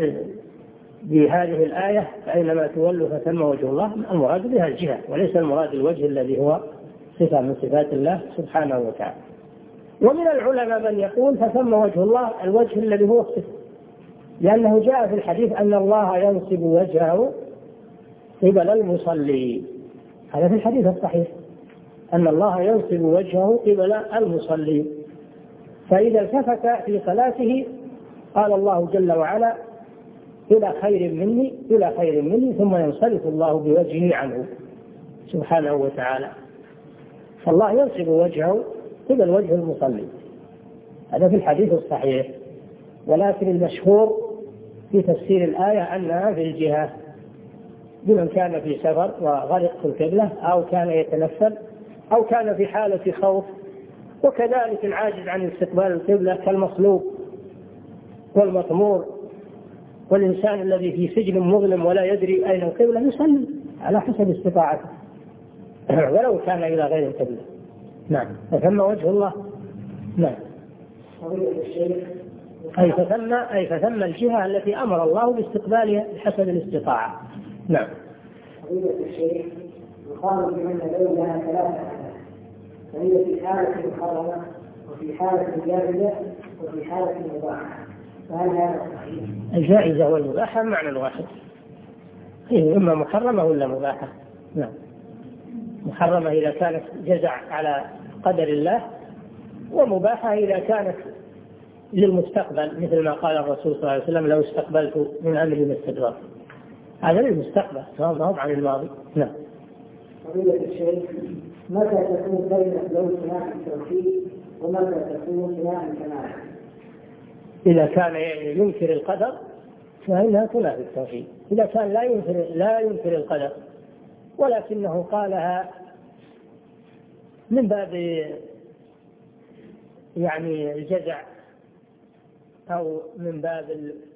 S1: بهذه الآية فأينما تولوا فثم وجه الله، المراد بها الجهة وليس المراد الوجه الذي هو صفة من صفات الله سبحانه وتعالى. ومن العلماء من يقول فثم وجه الله الوجه الذي هو الصفة، لأنه جاء في الحديث أن الله ينصب وجهه قبل المصلي، هذا في الحديث الصحيح أن الله ينصب وجهه قبل المصلي. فإذا التفت في صلاته قال الله جل وعلا إلى خير مني إلى خير مني ثم ينصرف الله بوجهه عنه سبحانه وتعالى. فالله ينصب وجهه قبل وجه المصلي، هذا في الحديث الصحيح. ولكن المشهور في تفسير الآية أنها في الجهة بمن كان في سفر وغرق في القبلة أو كان يتنفل أو كان في حالة خوف، وكذلك العاجز عن استقبال القبلة كالمصلوب والمطمور والإنسان الذي في سجن مظلم ولا يدري أين القبلة يصلي على حسب استطاعته ولو كان إلى غير القبلة. نعم، فثم وجه الله. نعم، أي فثم أي فثم الجهة التي أمر الله باستقبالها بحسب الاستطاعة. نعم.
S2: فضيلة الشيخ، يقال بأن لولا ثلاثة فهي في حالة محرمة وفي حالة جائزة وفي حالة مباحة، فهل هذا صحيح؟
S1: الجائزة والمباحة معنى واحد، هي إما محرمة ولا مباحة. نعم، محرمة إذا كانت جزع على قدر الله، ومباحة إذا كانت للمستقبل مثل ما قال الرسول صلى الله عليه وسلم لو استقبلت من أمري ما استدبرت، هذا للمستقبل فهو عن الماضي. نعم.
S2: فضيلة الشيخ، متى تكون كلمة لو صناعة التوحيد ومتى تكون صناعة الكمال؟
S1: إذا كان ينكر القدر فإنها تنافي التوحيد، إذا كان لا ينكر لا ينكر القدر ولكنه قالها من باب يعني الجزع أو من باب